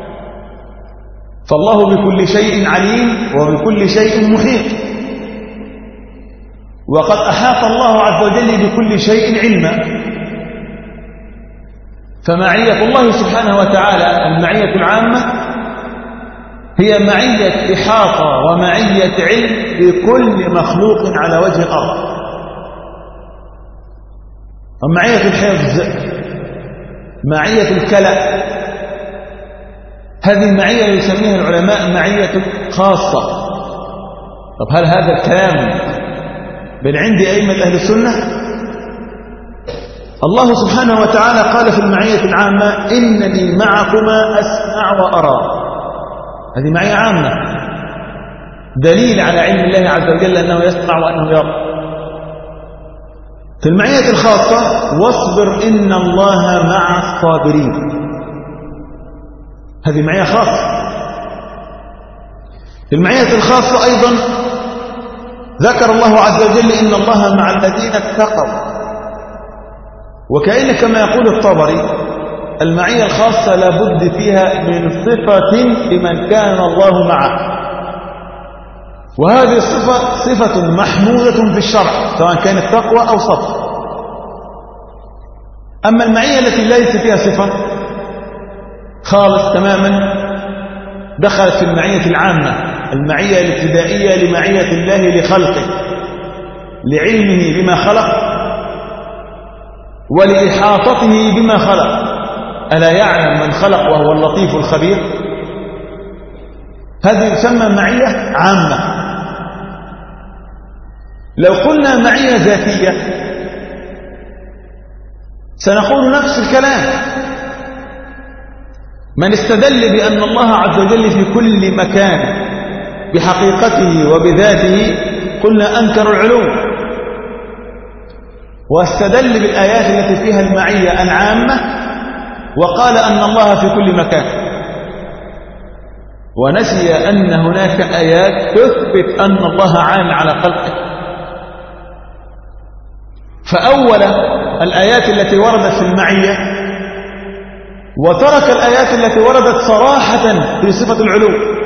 B: فالله بكل شيء عليم وبكل شيء محيط، وقد أحاط الله عز وجل بكل شيء علما. فمعية الله سبحانه وتعالى المعية العامة هي معية إحاطة ومعية علم بكل مخلوق على وجه الأرض. ومعية الحفظ، معية الكلأ، هذه المعية يسميها العلماء معية خاصة. طب هل هذا الكلام من عند أئمة أهل السنة؟ الله سبحانه وتعالى قال في المعية العامة: إنني معكما أسمع وأرى. هذه معية عامة، دليل على علم الله عز وجل أنه يسمع وأنه يرى. في المعية الخاصة: واصبر إن الله مع الصابرين. هذه معية خاصة. في المعية الخاصة أيضا ذكر الله عز وجل: إن الله مع الذين اتقوا. وكأن كما يقول الطبري: المعية الخاصة لابد فيها من صفة لمن كان الله معه، وهذه الصفة صفة محمودة في الشرع سواء كانت تقوى أو صبر. أما المعية التي ليس فيها صفة خالص تماما دخلت في المعية العامة، المعية الابتدائية لمعية الله لخلقه، لعلمه بما خلق ولإحاطته بما خلق. ألا يعلم من خلق وهو اللطيف الخبير؟ هذه تسمى معية عامة. لو قلنا معية ذاتية سنقول نفس الكلام. من استدل بأن الله عز وجل في كل مكان بحقيقته وبذاته قلنا أنكر العلو، واستدل بالآيات التي فيها المعية العامة وقال أن الله في كل مكان، ونسي أن هناك آيات تثبت أن الله عام على خلقه. فأول الآيات التي وردت في المعية وترك الآيات التي وردت صراحة في صفة العلو.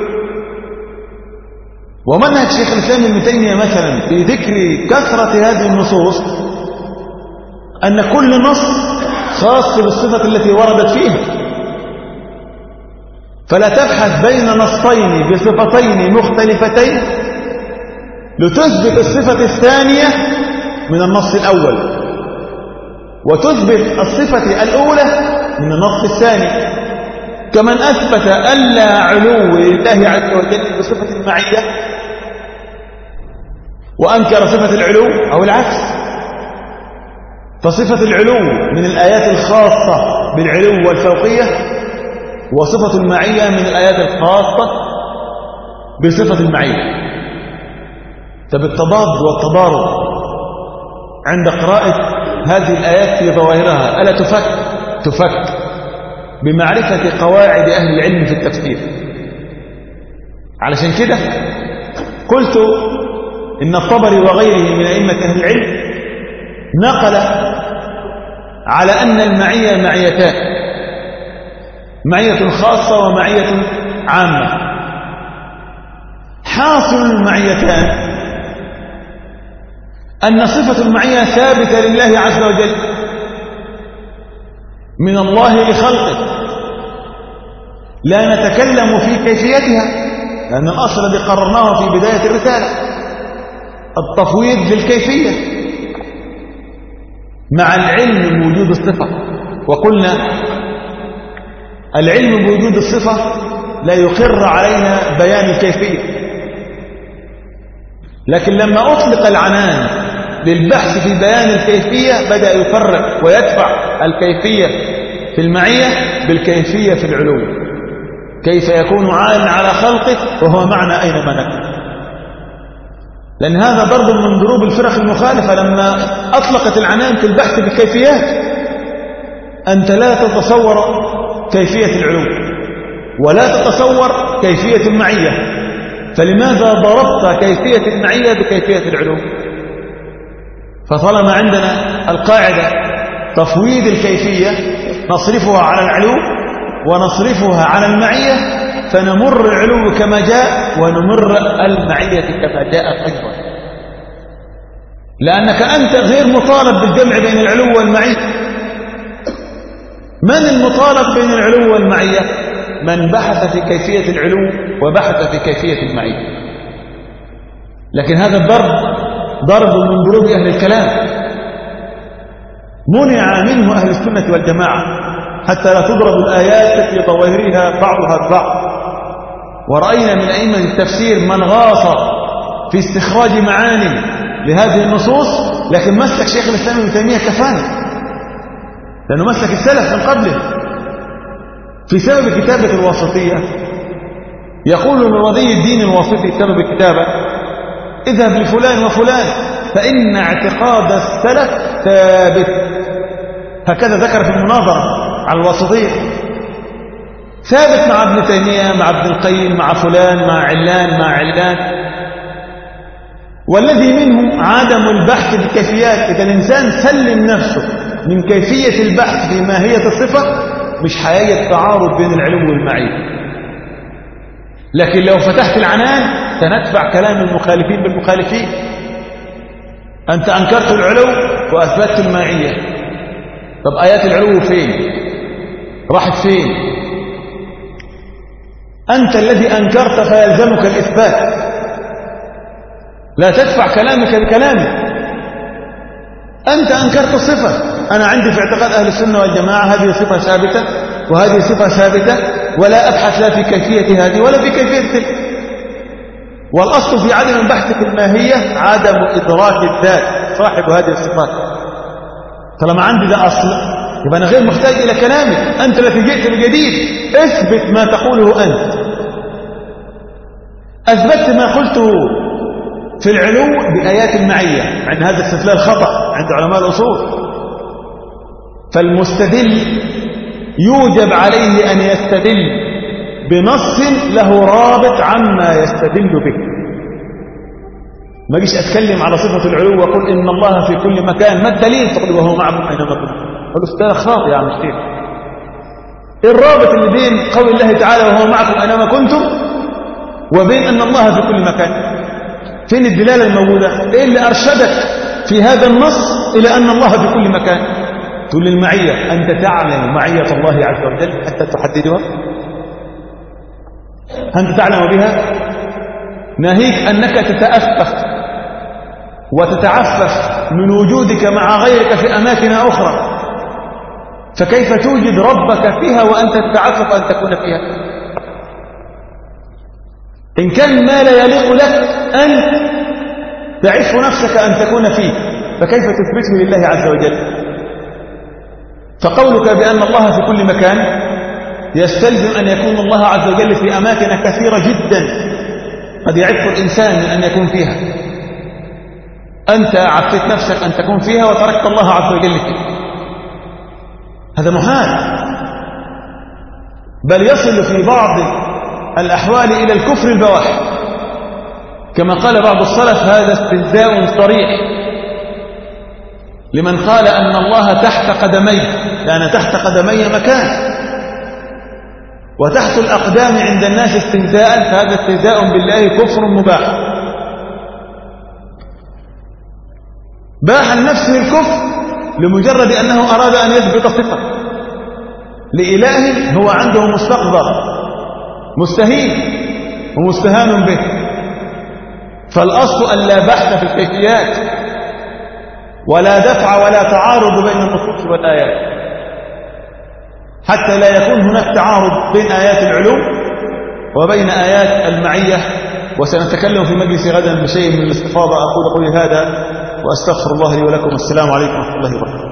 B: ومنهج شيخ الإسلام ابن تيمية مثلا في ذكر كثرة هذه النصوص أن كل نص خاص بالصفة التي وردت فيها، فلا تبحث بين نصين بصفتين مختلفتين لتثبت الصفة الثانية من النص الأول وتثبت الصفة الأولى من النص الثاني. كمن أثبت ألا علو لله عز وجل بصفة المعية وأنكر صفة العلو أو العكس. فصفة العلو من الآيات الخاصة بالعلو والفوقية، وصفة المعية من الآيات الخاصة بصفة المعية. فبالتضاد والتضارب عند قراءة هذه الآيات في ظواهرها ألا تفك تفك بمعرفة قواعد أهل العلم في التفسير. علشان كده قلت إن الطبري وغيره من أئمة أهل العلم نقل على أن المعية معيتان: معية خاصة ومعية عامة. حاصل المعيتان أن صفة المعية ثابتة لله عز وجل من الله لخلقه، لا نتكلم في كيفيتها، لأن الأصل الذي قررناه في بداية الرسالة التفويض للكيفية مع العلم بوجود الصفة. وقلنا العلم بوجود الصفة لا يقر علينا بيان الكيفية، لكن لما أطلق العنان للبحث في بيان الكيفية بدأ يفرق ويدفع الكيفية في المعية بالكيفية في العلو. كيف يكون عال على خلقه وهو معنى أينما نكون؟ لأن هذا ضرب من ضروب الفرق المخالفة لما أطلقت العنان في البحث بالكيفيات. أنت لا تتصور كيفية العلو ولا تتصور كيفية المعية، فلماذا ضربت كيفية المعية بكيفية العلو؟ فطالما عندنا القاعدة تفويض الكيفية نصرفها على العلو ونصرفها على المعية، فنمر العلو كما جاء ونمر المعية كما جاءت أيضا، لأنك أنت غير مطالب بالجمع بين العلو والمعية. من المطالب بين العلو والمعية؟ من بحث في كيفية العلو وبحث في كيفية المعية. لكن هذا الضرب ضرب من ضروب أهل الكلام منع منه أهل السنة والجماعة، حتى لا تضرب الآيات في ظواهرها بعضها البعض. ورأينا من أئمة التفسير من غاص في استخراج معاني لهذه النصوص، لكن مسلك شيخ الإسلام ابن تيمية كفاني، لأنه مسلك السلف من قبله في سبب كتابة الواسطية. يقول ابن رضي الدين الواسطي سبب الكتابة: اذهب لفلان وفلان فإن اعتقاد السلف ثابت. هكذا ذكر في المناظرة على الواسطية، ثابت مع ابن تيمية، مع ابن القيم، مع فلان، مع علان، مع علان. والذي منهم عدم البحث بالكيفيات. إذا الإنسان سلم نفسه من كيفية البحث في ماهية الصفة مش هيجد تعارض بين العلو والمعية. لكن لو فتحت العنان سندفع كلام المخالفين بالمخالفين. أنت أنكرت العلو وأثبتت المعية، طب آيات العلو فين؟ راحت فين؟ أنت الذي أنكرت فيلزمك الإثبات، لا تدفع كلامك بكلامي. أنت أنكرت الصفة، أنا عندي في اعتقاد أهل السنة والجماعة هذه صفة ثابتة وهذه صفة ثابتة، ولا أبحث لا في كيفية هذه ولا في كيفية تلك. والأصل في عدم البحث في الماهية عدم إدراك الذات صاحب هذه الصفات. طالما عندي ده أصل يبقى أنا غير محتاج إلى كلامك، أنت الذي جئت بجديد. اثبت ما تقوله أنت. أثبتت ما قلته في العلو بآيات المعية، عند هذا الاستدلال خطأ عند علماء الأصول. فالمستدل يوجب عليه أن يستدل بنص له رابط عما يستدل به. ما جيش أتكلم على صفة العلو وأقول إن الله في كل مكان، ما الدليل؟ تقول وهو معكم أينما كنتم. أقول أستاذ خاطئ يا عم الشيخ. إيه الرابط اللي بين قول الله تعالى وهو معكم أينما كنتم وبين أن الله في كل مكان؟ فين الدلالة الموجودة؟ إيه اللي أرشدك في هذا النص إلى أن الله في كل مكان؟ تقول للمعية أنت تعلم معية الله عز وجل حتى تحددها؟ أنت تعلم بها؟ ناهيك أنك تتأفف وتتعفف من وجودك مع غيرك في أماكن أخرى، فكيف توجد ربك فيها وأنت تتعفف أن تكون فيها؟ إن كان ما لا يليق لك أن تعف نفسك أن تكون فيه، فكيف تثبته لله عز وجل؟ فقولك بأن الله في كل مكان يستلزم أن يكون الله عز وجل في أماكن كثيرة جدا قد يعف الإنسان من أن يكون فيها. أنت عفت نفسك أن تكون فيها وتركت الله عز وجل فيها، هذا محال، بل يصل في بعض الأحوال إلى الكفر البواح، كما قال بعض السلف هذا استهزاء صريح لمن قال أن الله تحت قدمي، لأن تحت قدمي مكان، وتحت الأقدام عند الناس استهزاء، فهذا استهزاء بالله كفر مباح. باح لنفسه الكفر لمجرد أنه أراد أن يثبت صفة لإله هو عنده مستقذر مستهين ومستهان به. فالأصل أن لا بحث في الكيفيات ولا دفع ولا تعارض بين النصوص والآيات، حتى لا يكون هناك تعارض بين آيات العلوم وبين آيات المعية. وسنتكلم في مجلس غدا بشيء من الاستفاضة. أقول قولي هذا وأستغفر الله لي ولكم. السلام عليكم ورحمة الله وبركاته.